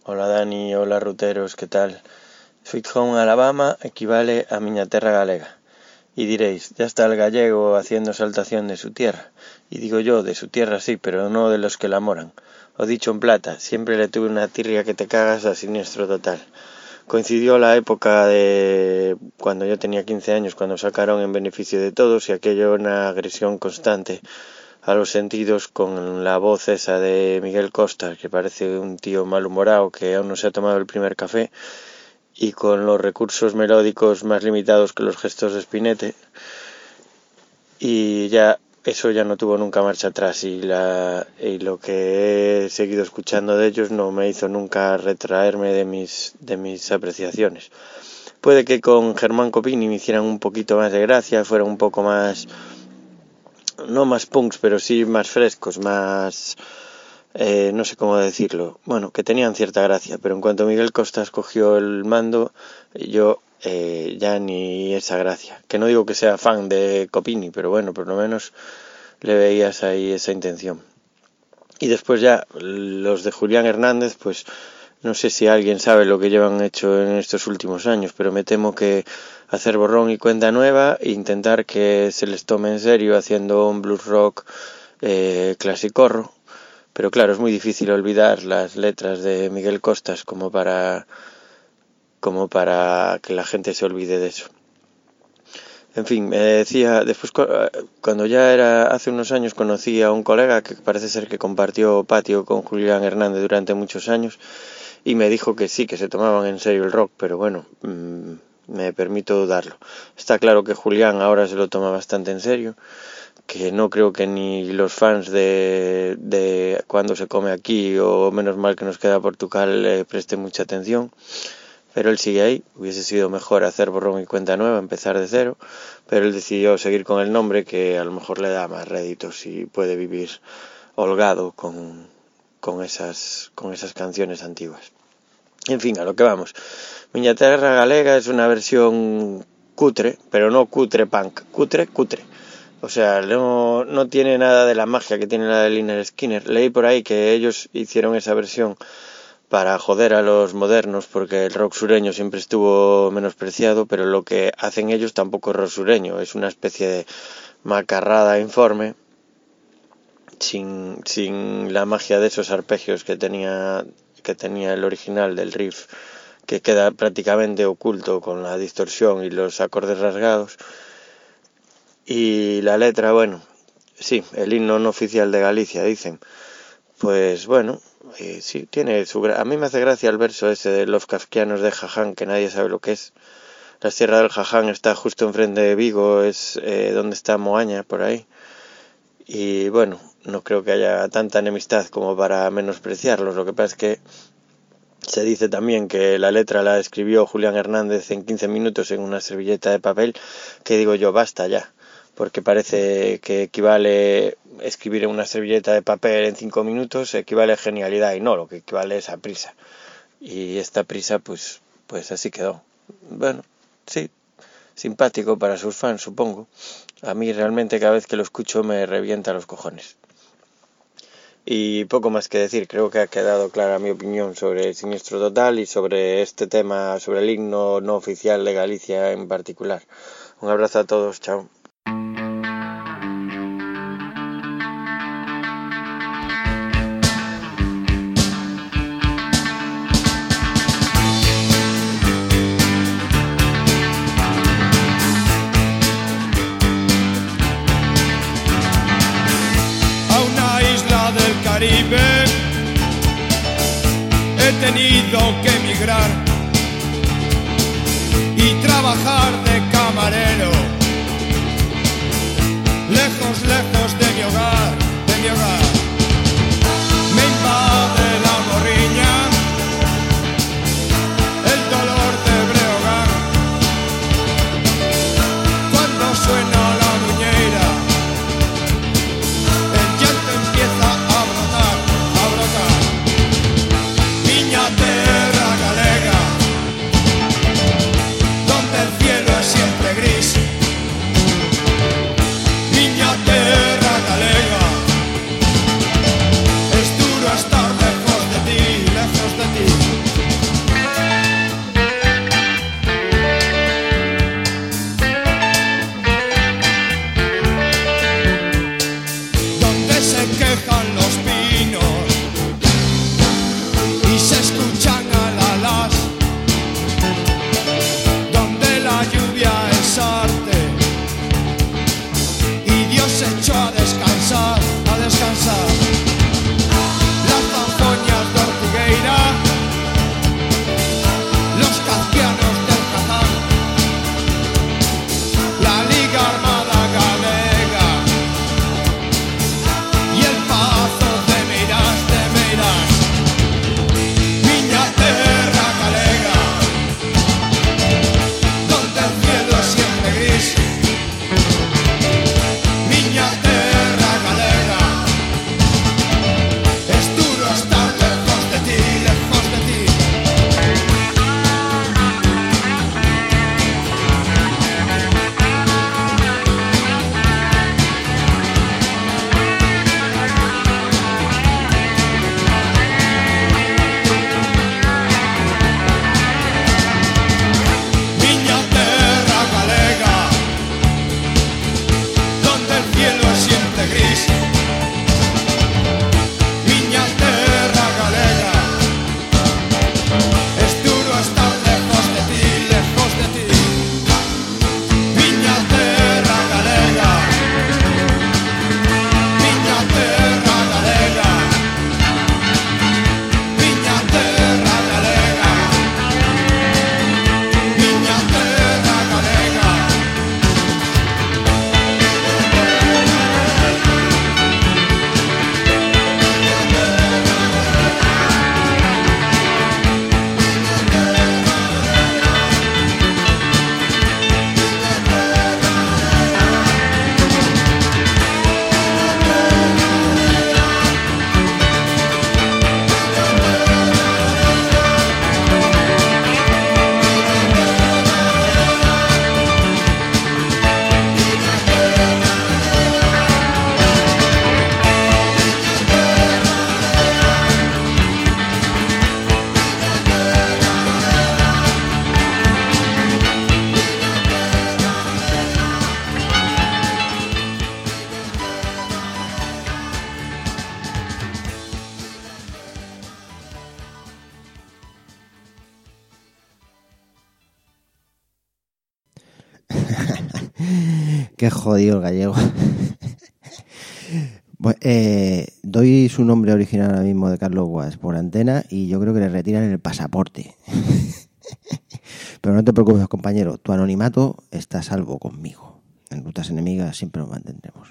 Hola Dani, hola ruteros, que tal? Sweet Home Alabama equivale a miña terra galega. Y diréis, ya está el gallego haciendo exaltación de su tierra. Y digo yo, de su tierra sí, pero no de los que la moran. O dicho en plata, siempre le tuve una tirria que te cagas a Siniestro Total. Coincidió la época de cuando yo tenía 15 años, cuando sacaron En Beneficio de Todos, y aquello una agresión constante a los sentidos con la voz esa de Miguel Costas, que parece un tío malhumorado que aún no se ha tomado el primer café, y con los recursos melódicos más limitados que los gestos de Spinette, y ya eso ya no tuvo nunca marcha atrás, y lo que he seguido escuchando de ellos no me hizo nunca retraerme de mis apreciaciones. Puede que con Germán Copini me hicieran un poquito más de gracia, fueran un poco más, no más punks, pero sí más frescos, más, no sé cómo decirlo, bueno, que tenían cierta gracia, pero en cuanto Miguel Costas cogió el mando, yo ya ni esa gracia. Que no digo que sea fan de Copini, pero bueno, por lo menos le veías ahí esa intención. Y después ya los de Julián Hernández, pues no sé si alguien sabe lo que llevan hecho en estos últimos años, pero me temo que hacer borrón y cuenta nueva e intentar que se les tome en serio haciendo un blues rock clasicorro. Pero claro, es muy difícil olvidar las letras de Miguel Costas como para que la gente se olvide de eso. En fin, me decía, después cuando ya era hace unos años, conocí a un colega que parece ser que compartió patio con Julián Hernández durante muchos años, y me dijo que sí, que se tomaban en serio el rock, pero bueno, me permito dudarlo. Está claro que Julián ahora se lo toma bastante en serio, que no creo que ni los fans de Cuando se come aquí o Menos mal que nos queda Portugal le presten mucha atención. Pero él sigue ahí. Hubiese sido mejor hacer borrón y cuenta nueva, empezar de cero, pero él decidió seguir con el nombre, que a lo mejor le da más réditos y puede vivir holgado con esas canciones antiguas. En fin, a lo que vamos. Miña terra galega es una versión cutre, pero no cutre punk, cutre. O sea, no tiene nada de la magia que tiene la de Lynyrd Skynyrd. Leí por ahí que ellos hicieron esa versión para joder a los modernos, porque el rock sureño siempre estuvo menospreciado, pero lo que hacen ellos tampoco es rock sureño, es una especie de macarrada informe, sin la magia de esos arpegios que tenía el original del riff, que queda prácticamente oculto con la distorsión y los acordes rasgados. Y la letra, bueno, sí, el himno no oficial de Galicia, dicen. Pues bueno, sí, tiene a mí me hace gracia el verso ese de los kafkianos de Jaján, que nadie sabe lo que es. La sierra del Jaján está justo enfrente de Vigo, es donde está Moaña, por ahí. Y bueno, no creo que haya tanta enemistad como para menospreciarlos. Lo que pasa es que se dice también que la letra la escribió Julián Hernández en 15 minutos en una servilleta de papel, que digo yo, basta ya. Porque parece que equivale escribir en una servilleta de papel en 5 minutos, equivale a genialidad, y no, lo que equivale es a prisa. Y esta prisa, pues así quedó. Bueno, sí, simpático para sus fans, supongo. A mí realmente cada vez que lo escucho me revienta los cojones. Y poco más que decir, creo que ha quedado clara mi opinión sobre Siniestro Total y sobre este tema, sobre el himno no oficial de Galicia en particular. Un abrazo a todos, chao. He tenido que emigrar y trabajar de camarero, lejos de mi hogar, Me invade la morriña, el dolor de Breogán, cuando suena la muñeira, el llanto empieza a brotar. Miña terra galega, donde el cielo es siempre gris. Miña terra galega, Qué jodido el gallego. Bueno, doy su nombre original ahora mismo de Carlos Guas por antena y yo creo que le retiran el pasaporte. Pero no te preocupes, compañero, tu anonimato está a salvo conmigo. En Rutas Enemigas siempre nos mantendremos.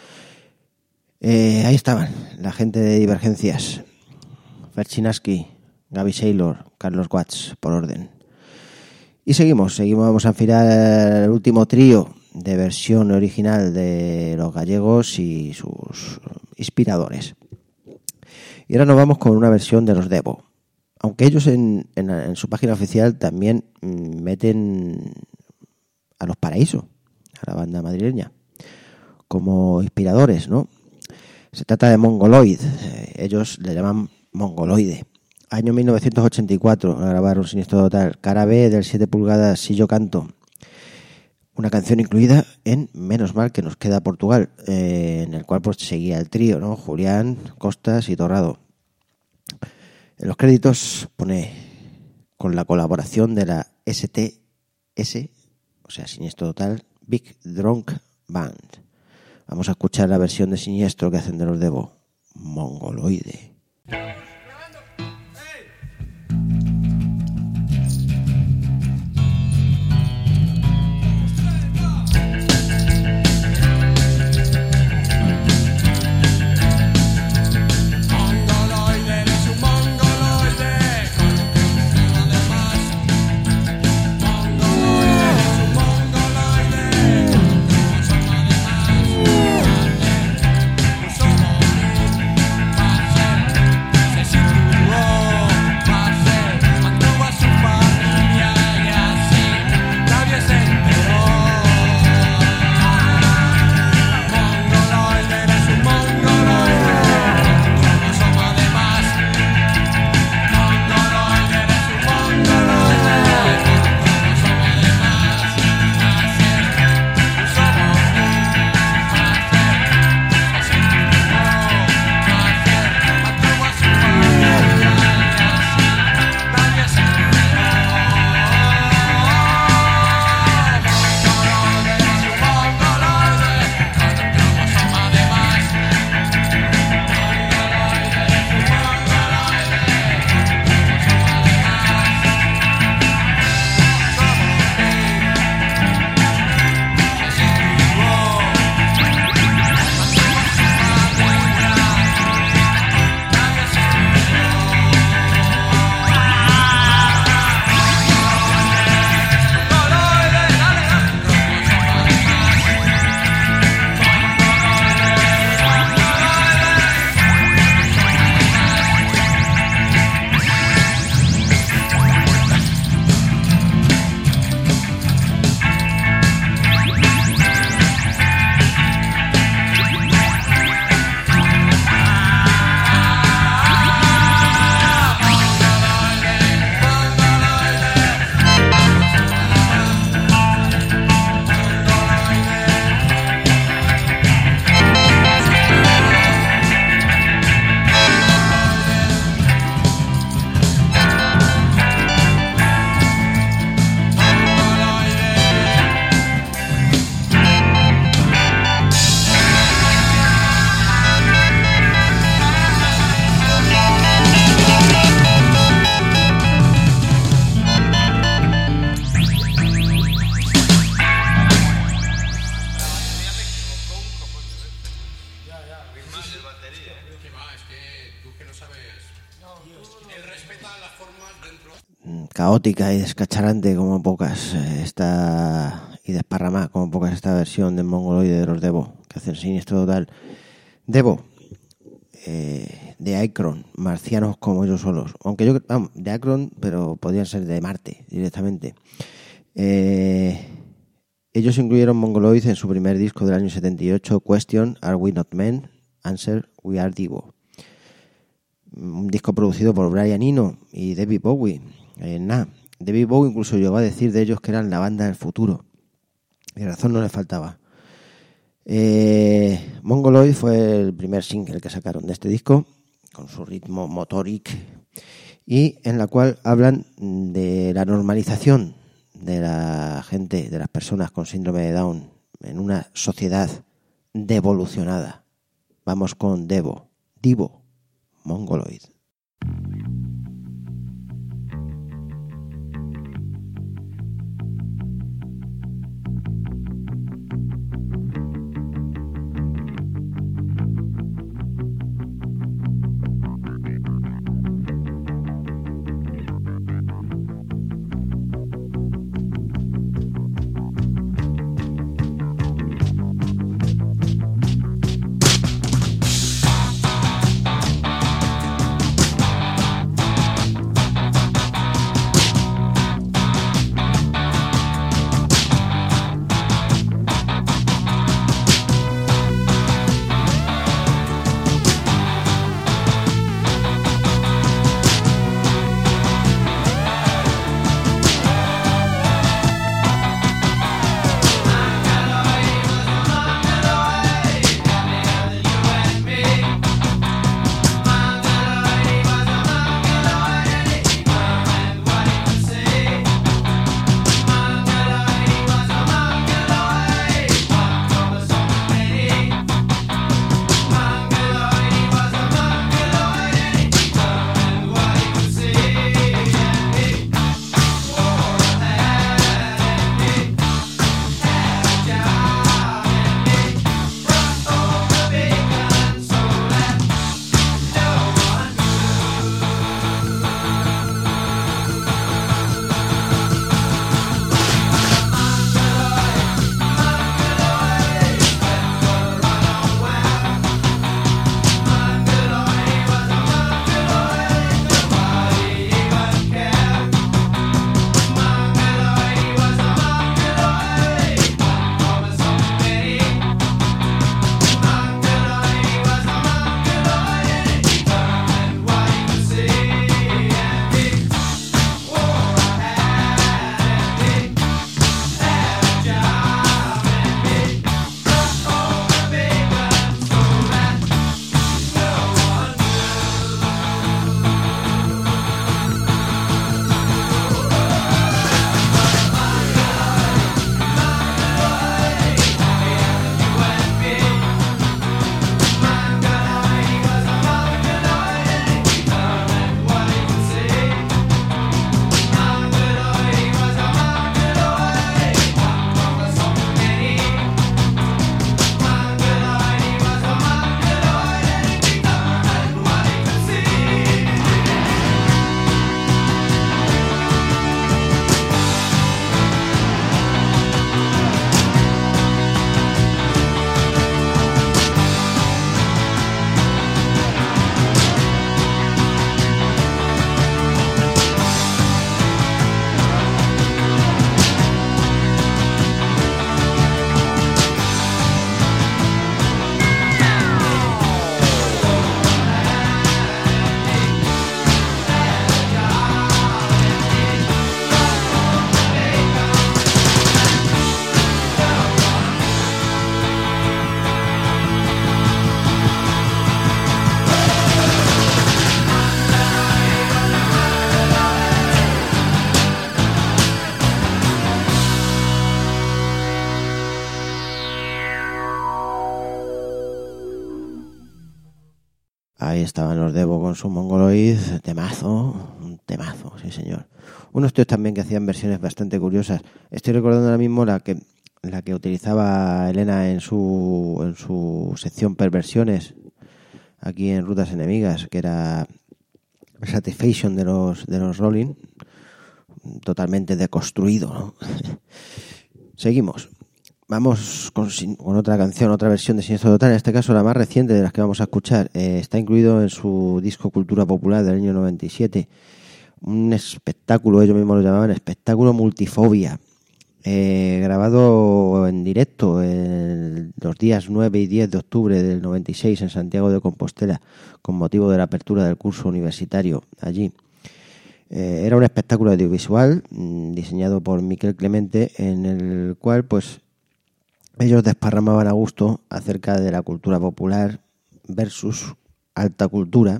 Ahí estaban la gente de Divergencias: Ferchinaski, Gaby Saylor, Carlos Watts, por orden. Y seguimos, vamos a enfilar el último trío de versión original de los gallegos y sus inspiradores. Y ahora nos vamos con una versión de los Devo. Aunque ellos en su página oficial también meten a Los Paraíso, a la banda madrileña, como inspiradores, ¿no? Se trata de Mongoloid, ellos le llaman Mongoloide. Año 1984, grabaron Siniestro Total, cara B del 7 pulgadas Si Yo Canto. Una canción incluida en Menos Mal que nos queda Portugal, en el cual pues seguía el trío, ¿no? Julián, Costas y Torrado. En los créditos pone con la colaboración de la STS, o sea, Siniestro Total, Big Drunk Band. Vamos a escuchar la versión de Siniestro que hacen de los Devo, Mongoloide. Caótica y descacharante como pocas y desparramada como pocas esta versión de Mongoloide de los Devo, que hacen Siniestro Total. Devo, de Icron, marcianos como ellos solos, aunque yo de Icron, pero podrían ser de Marte directamente. Ellos incluyeron Mongoloid en su primer disco del año 78, Question, Are We Not Men? Answer, We Are Devo. Un disco producido por Brian Eno y David Bowie. David Bowie incluso llegó a decir de ellos que eran la banda del futuro. Y razón no le faltaba. Mongoloid fue el primer single que sacaron de este disco, con su ritmo motoric, y en la cual hablan de la normalización de la gente, de las personas con síndrome de Down en una sociedad devolucionada. Vamos con Divo, Mongoloid. Ahí estaban los Devo con su Mongoloid, un temazo, sí señor. Unos tíos también que hacían versiones bastante curiosas. Estoy recordando ahora mismo la que utilizaba Elena en su sección Perversiones, aquí en Rutas Enemigas, que era Satisfaction de los Rolling, totalmente deconstruido, ¿no? Seguimos. Vamos con otra canción, otra versión de Siniestro Total, en este caso la más reciente de las que vamos a escuchar. Está incluido en su disco Cultura Popular del año 97. Un espectáculo, ellos mismos lo llamaban espectáculo multifobia, grabado en directo los días 9 y 10 de octubre del 96 en Santiago de Compostela, con motivo de la apertura del curso universitario allí. Era un espectáculo audiovisual diseñado por Miquel Clemente, en el cual pues ellos desparramaban a gusto acerca de la cultura popular versus alta cultura,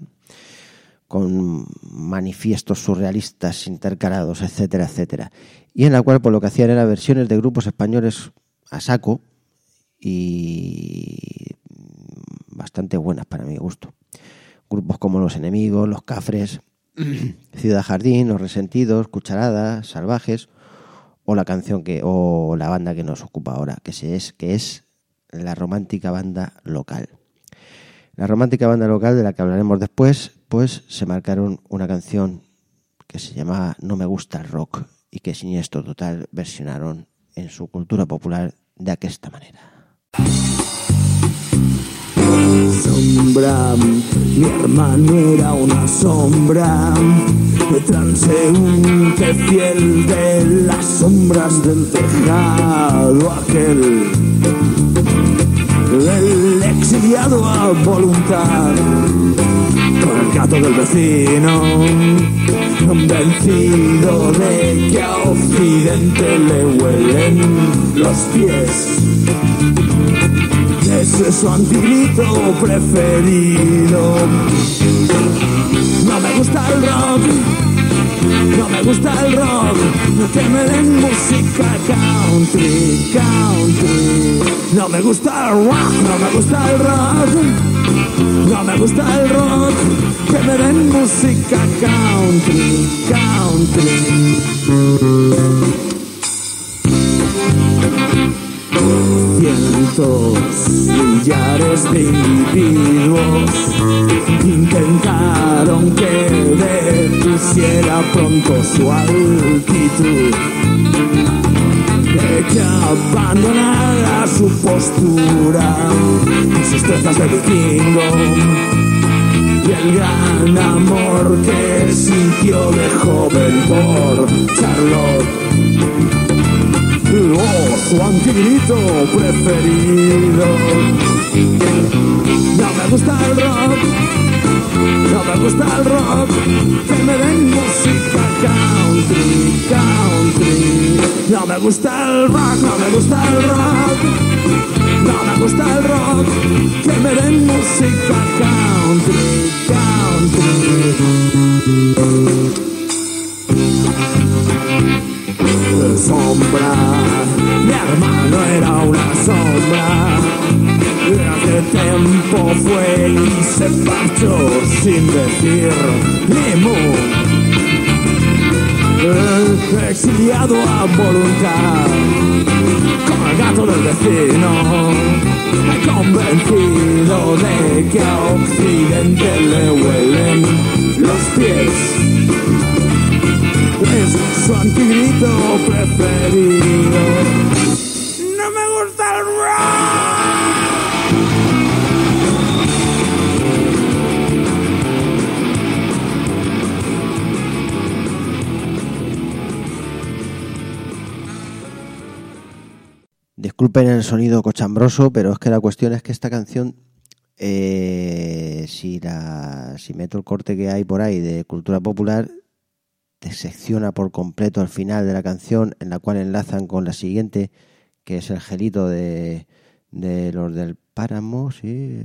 con manifiestos surrealistas intercalados, etcétera, etcétera. Y en la cual pues lo que hacían era versiones de grupos españoles a saco, y bastante buenas para mi gusto. Grupos como Los Enemigos, Los Cafres, Ciudad Jardín, Los Resentidos, Cucharadas, Salvajes, o la banda que nos ocupa ahora, que es la Romántica Banda Local. La Romántica Banda Local, de la que hablaremos después, pues se marcaron una canción que se llama No me gusta el rock y que Siniestro Total versionaron en su cultura popular de aquesta manera. Sombra, mi hermano era una sombra, transeúnte fiel de las sombras del tejado aquel, el exiliado a voluntad, con el gato del vecino, convencido de que a Occidente le huelen los pies. Ese es su antigrito preferido. No me gusta el rock, no me gusta el rock, que me den música country, country. No me gusta el rock, no me gusta el rock, no me gusta el rock, que me den música country, country. Cientos, millares de individuos intentaron que depusiera pronto su altitud, que abandonara su postura y sus trenzas de vikingo, y el gran amor que sintió de joven por Charlotte. Oh, su antigrito preferido. No me gusta el rock, no me gusta el rock, que me den música country, country. No me gusta el rock, no me gusta el rock, no me gusta el rock, que me den música country, country. Sombra, mi hermano era una sombra, hace tiempo fue y se marchó sin decir ni mu. Exiliado a voluntad, con el gato del vecino, convencido de que a Occidente le huelen los pies. Es su antigrito preferido. No me gusta el rock. Disculpen el sonido cochambroso, pero es que la cuestión es que esta canción, si meto el corte que hay por ahí de cultura popular, te secciona por completo al final de la canción, en la cual enlazan con la siguiente, que es el gelito de los del Páramo, sí,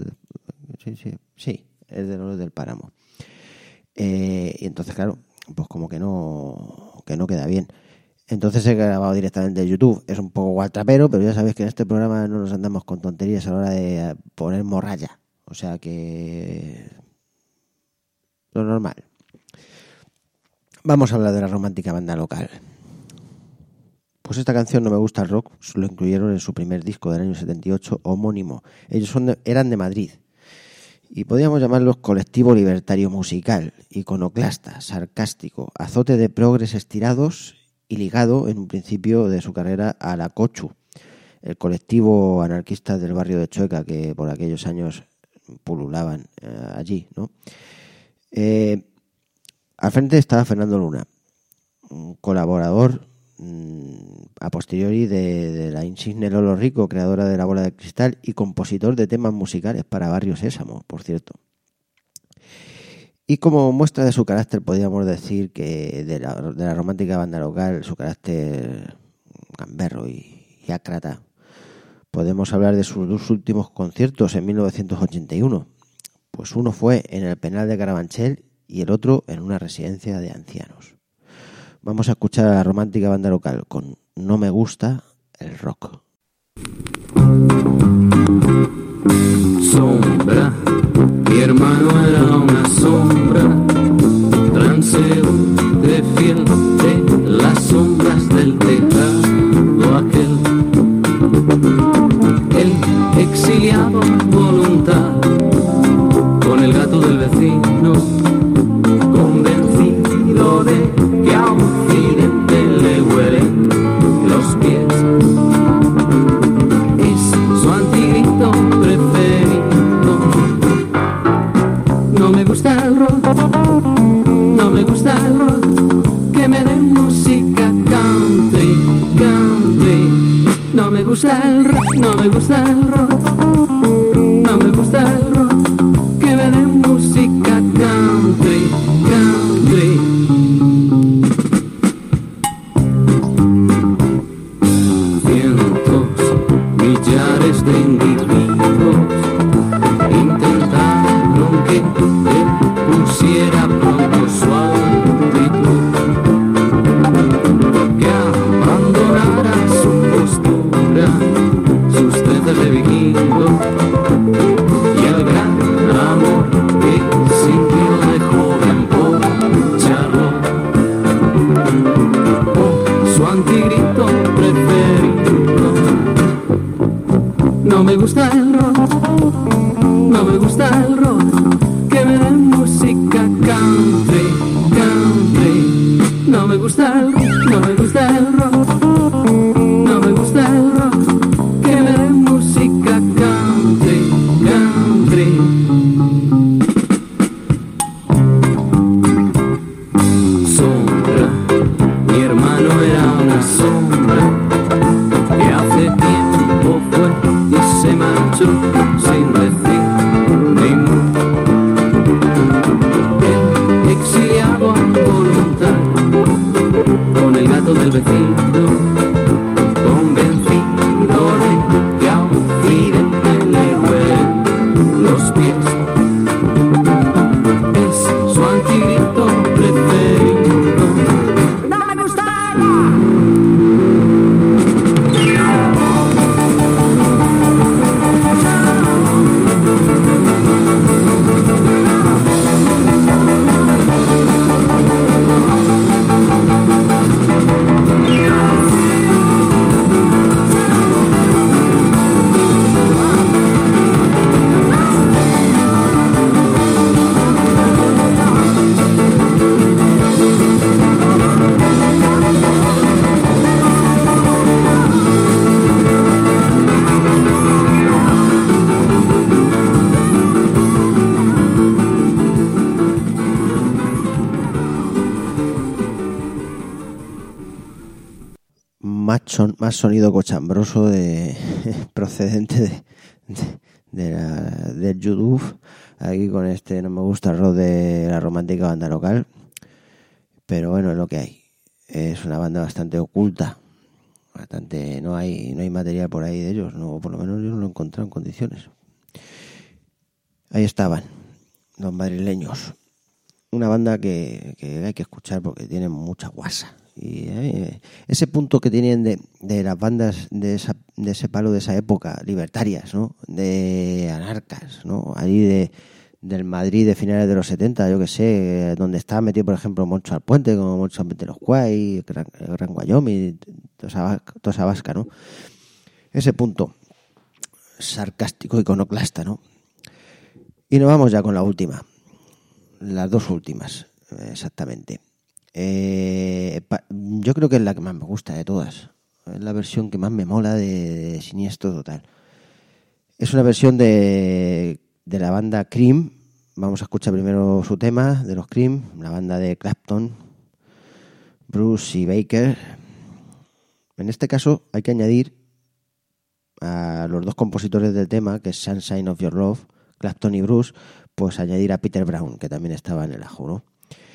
es de los del Páramo. Y entonces, claro, pues como que no queda bien. Entonces he grabado directamente de YouTube. Es un poco guatrapero, pero ya sabéis que en este programa no nos andamos con tonterías a la hora de poner morralla. O sea que lo normal. Vamos a hablar de la Romántica Banda Local. Pues esta canción No me gusta el rock, lo incluyeron en su primer disco del año 78, homónimo. Ellos eran de Madrid y podríamos llamarlos colectivo libertario musical, iconoclasta, sarcástico, azote de progres estirados y ligado en un principio de su carrera a la Cochu, el colectivo anarquista del barrio de Chueca que por aquellos años pululaban allí, ¿no? Al frente estaba Fernando Luna, un colaborador a posteriori de la insigne Lolo Rico, creadora de La Bola de Cristal y compositor de temas musicales para Barrio Sésamo, por cierto. Y como muestra de su carácter, podríamos decir que de la Romántica Banda Local, su carácter gamberro y ácrata, podemos hablar de sus dos últimos conciertos en 1981. Pues uno fue en el Penal de Carabanchel y el otro en una residencia de ancianos. Vamos a escuchar a la Romántica Banda Local con No me gusta el rock. Sombra, mi hermano era una sombra, transeúnte fiel de las sombras del tejado aquel. El exiliado voluntad, con el gato del vecino, convencido de que a Occidente le huelen los pies. Es su antigrito preferido. No me gusta el rock, no me gusta el rock, que me den música country, country. No me gusta el rock, no me gusta el rock, no me gusta el rock, que me den música country, country. Cientos, millares de individuos intentaron que él pusiera pronto su actitud, que abandonara su postura, sus trenzas de vikingo y el gran amor que sintió de joven por Charlotte, por su antigrito preferido. No me gusta el rock, no me gusta el rock, que me den música country, country. No me gusta el rock, no me gusta el rock, no me gusta el rock, que me den música country, country. Sombra, mi hermano era una sombra, que hace tiempo fue y se marchó sin decir ni mu. El exiliado a voluntad, con el gato del vecino, convencido de que a Occidente le huelen los pies. Es su antigrito preferido. No me gusta más sonido cochambroso procedente del YouTube, aquí con este No me gusta el rock de la romántica banda local, pero bueno, es lo que hay. Es una banda bastante oculta, bastante, no hay material por ahí de ellos, no, por lo menos yo no lo he encontrado en condiciones. Ahí estaban los madrileños, una banda que hay que escuchar porque tienen mucha guasa. Y ese punto que tienen de las bandas de ese palo de esa época, libertarias, ¿no? De anarcas, ¿no? Allí del Madrid de finales de los 70, yo que sé, donde estaba metido, por ejemplo, Moncho Alpuente, como Moncho Alpuente los Cuay, Gran Wyoming, toda esa vasca, ¿no? Ese punto sarcástico, iconoclasta, ¿no? Y nos vamos ya con la última, las dos últimas, exactamente. Yo creo que es la que más me gusta de todas. Es la versión que más me mola de Siniestro Total. Es una versión de la banda Cream. Vamos a escuchar primero su tema de los Cream, la banda de Clapton, Bruce y Baker. En este caso hay que añadir a los dos compositores del tema, que es Sunshine of Your Love, Clapton y Bruce, pues añadir a Peter Brown, que también estaba en el ajo, ¿no?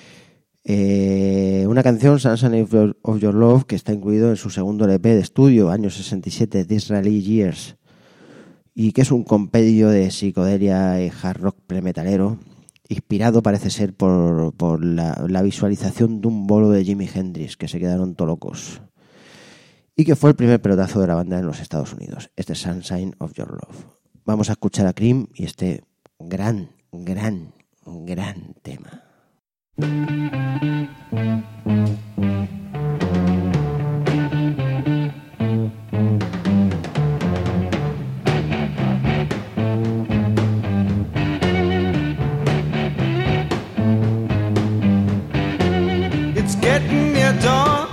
Una canción, Sunshine of Your Love, que está incluido en su segundo LP de estudio, año 67, Disraeli Years, y que es un compendio de psicodelia y hard rock premetalero, inspirado parece ser por la visualización de un bolo de Jimi Hendrix, que se quedaron todo locos, y que fue el primer pelotazo de la banda en los Estados Unidos. Este es Sunshine of Your Love. vamos a escuchar a Cream y este gran tema. It's getting near dawn.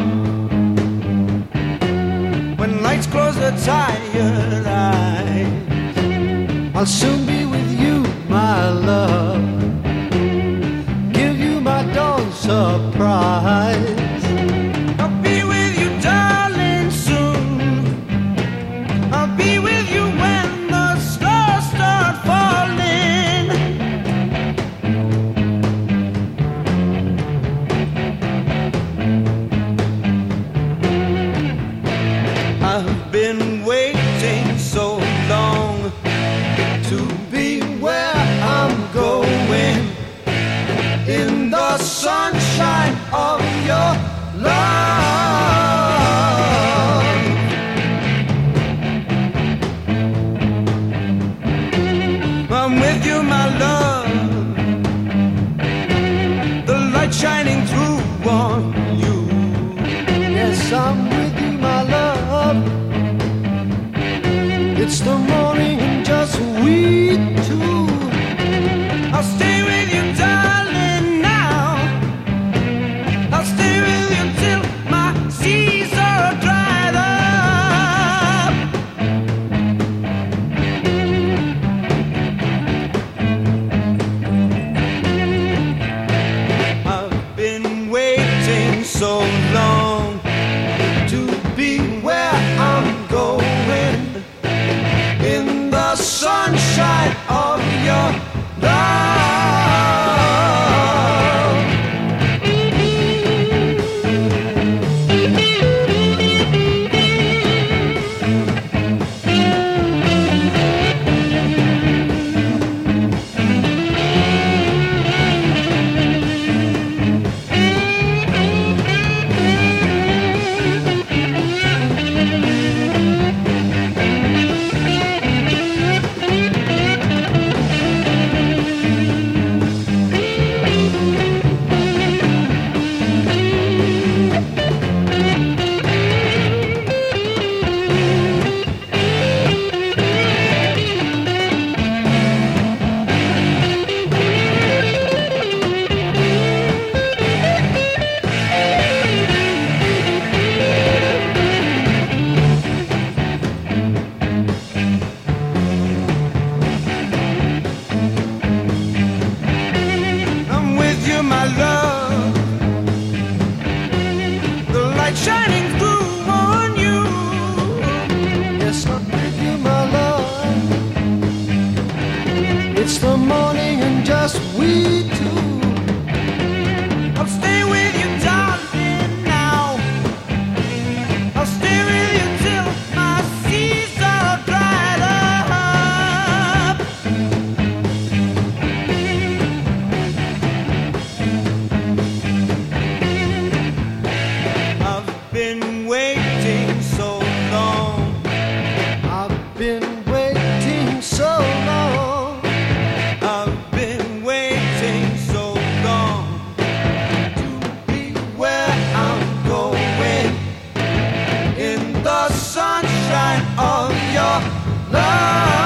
When lights close their tired eyes, I'll soon be with you, my love. Give you my dawn surprise. I'll be with you, darling, soon. I'll be with you when the stars start falling. I've been waiting so long to be where I'm going, in the sunshine of your love. I'm with you, my love, the light shining through on you. Yes, I'm with you, my love. It's the morning and just we two. I'll stay with you, darling, now. I'll stay with you till my seas are dried up. I've been waiting so long to be where I'm going, in the sunshine of your love. I'm with you, my love, the light shining through on you. Yes, I'm with you, my love. It's the morning and just we two. I'll stay with you, darling, now. I'll stay with you till my seas are dried up. I've been waiting so long. I've been waiting so long. I've been waiting so long to be where I'm going, in the sunshine of your love.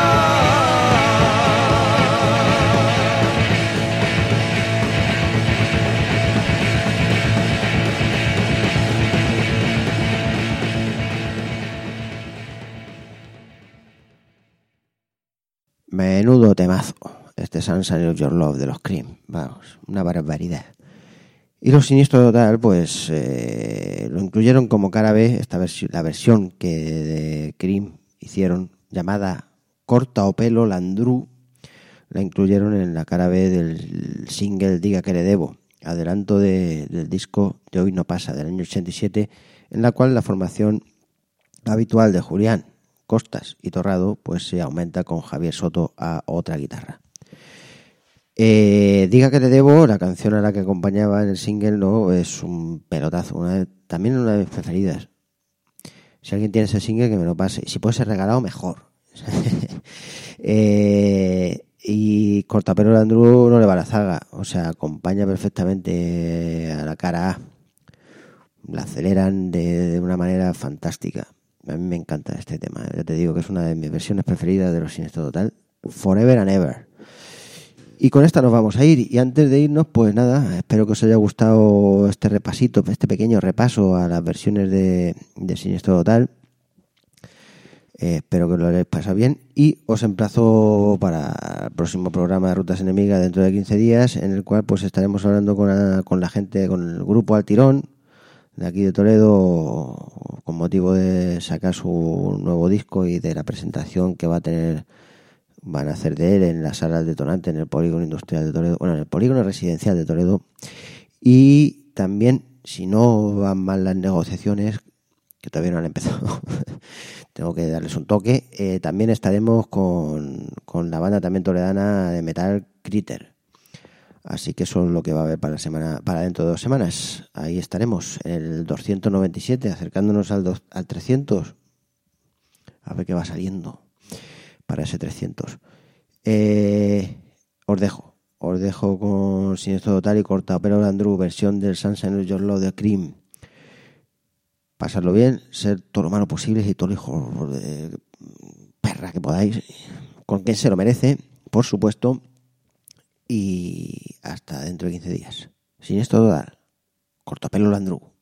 Menudo temazo, este Sunshine of Your Love de los Cream. Vamos, una barbaridad. Y los Siniestro Total, pues lo incluyeron como cara B, la versión que de Cream hicieron, llamada Corta o Pelo Landru, la incluyeron en la cara B del single Diga que le debo, adelanto del disco De hoy no pasa, del año 87, en la cual la formación habitual de Julián, Costas y Torrado pues se aumenta con Javier Soto a otra guitarra. Diga que te debo, la canción a la que acompañaba en el single, no es un pelotazo, también una de mis preferidas. Si alguien tiene ese single, que me lo pase. Si puede ser regalado, mejor. Y Cortapelo Landru no le va a la zaga, o sea, acompaña perfectamente a la cara A. La aceleran de una manera fantástica. A mí me encanta este tema. Ya te digo que es una de mis versiones preferidas de Los Siniestro Total. Forever and Ever. Y con esta nos vamos a ir. Y antes de irnos, pues nada, espero que os haya gustado este repasito, este pequeño repaso a las versiones de Siniestro Total. Espero que lo hayáis pasado bien. Y os emplazo para el próximo programa de Rutas Enemigas dentro de 15 días, en el cual pues estaremos hablando con la gente, con el grupo Al Tirón, de aquí de Toledo, con motivo de sacar su nuevo disco y de la presentación que van a hacer de él en las salas Detonante, en el Polígono Industrial de Toledo, bueno, en el Polígono Residencial de Toledo. Y también, si no van mal las negociaciones, que todavía no han empezado, tengo que darles un toque, también estaremos con la banda también toledana de metal Critter. Así que eso es lo que va a haber para dentro de 2 semanas. Ahí estaremos, en el 297, acercándonos al 300. A ver qué va saliendo para ese 300. Os dejo con Siniestro Total y Cortapelo Landru, versión del Sunshine of Your Love de Cream. Pasarlo bien, ser todo lo humano posible y todo el hijo de perra que podáis, con quien se lo merece, por supuesto. Y hasta dentro de 15 días. Siniestro Total, Cortapelo Landru.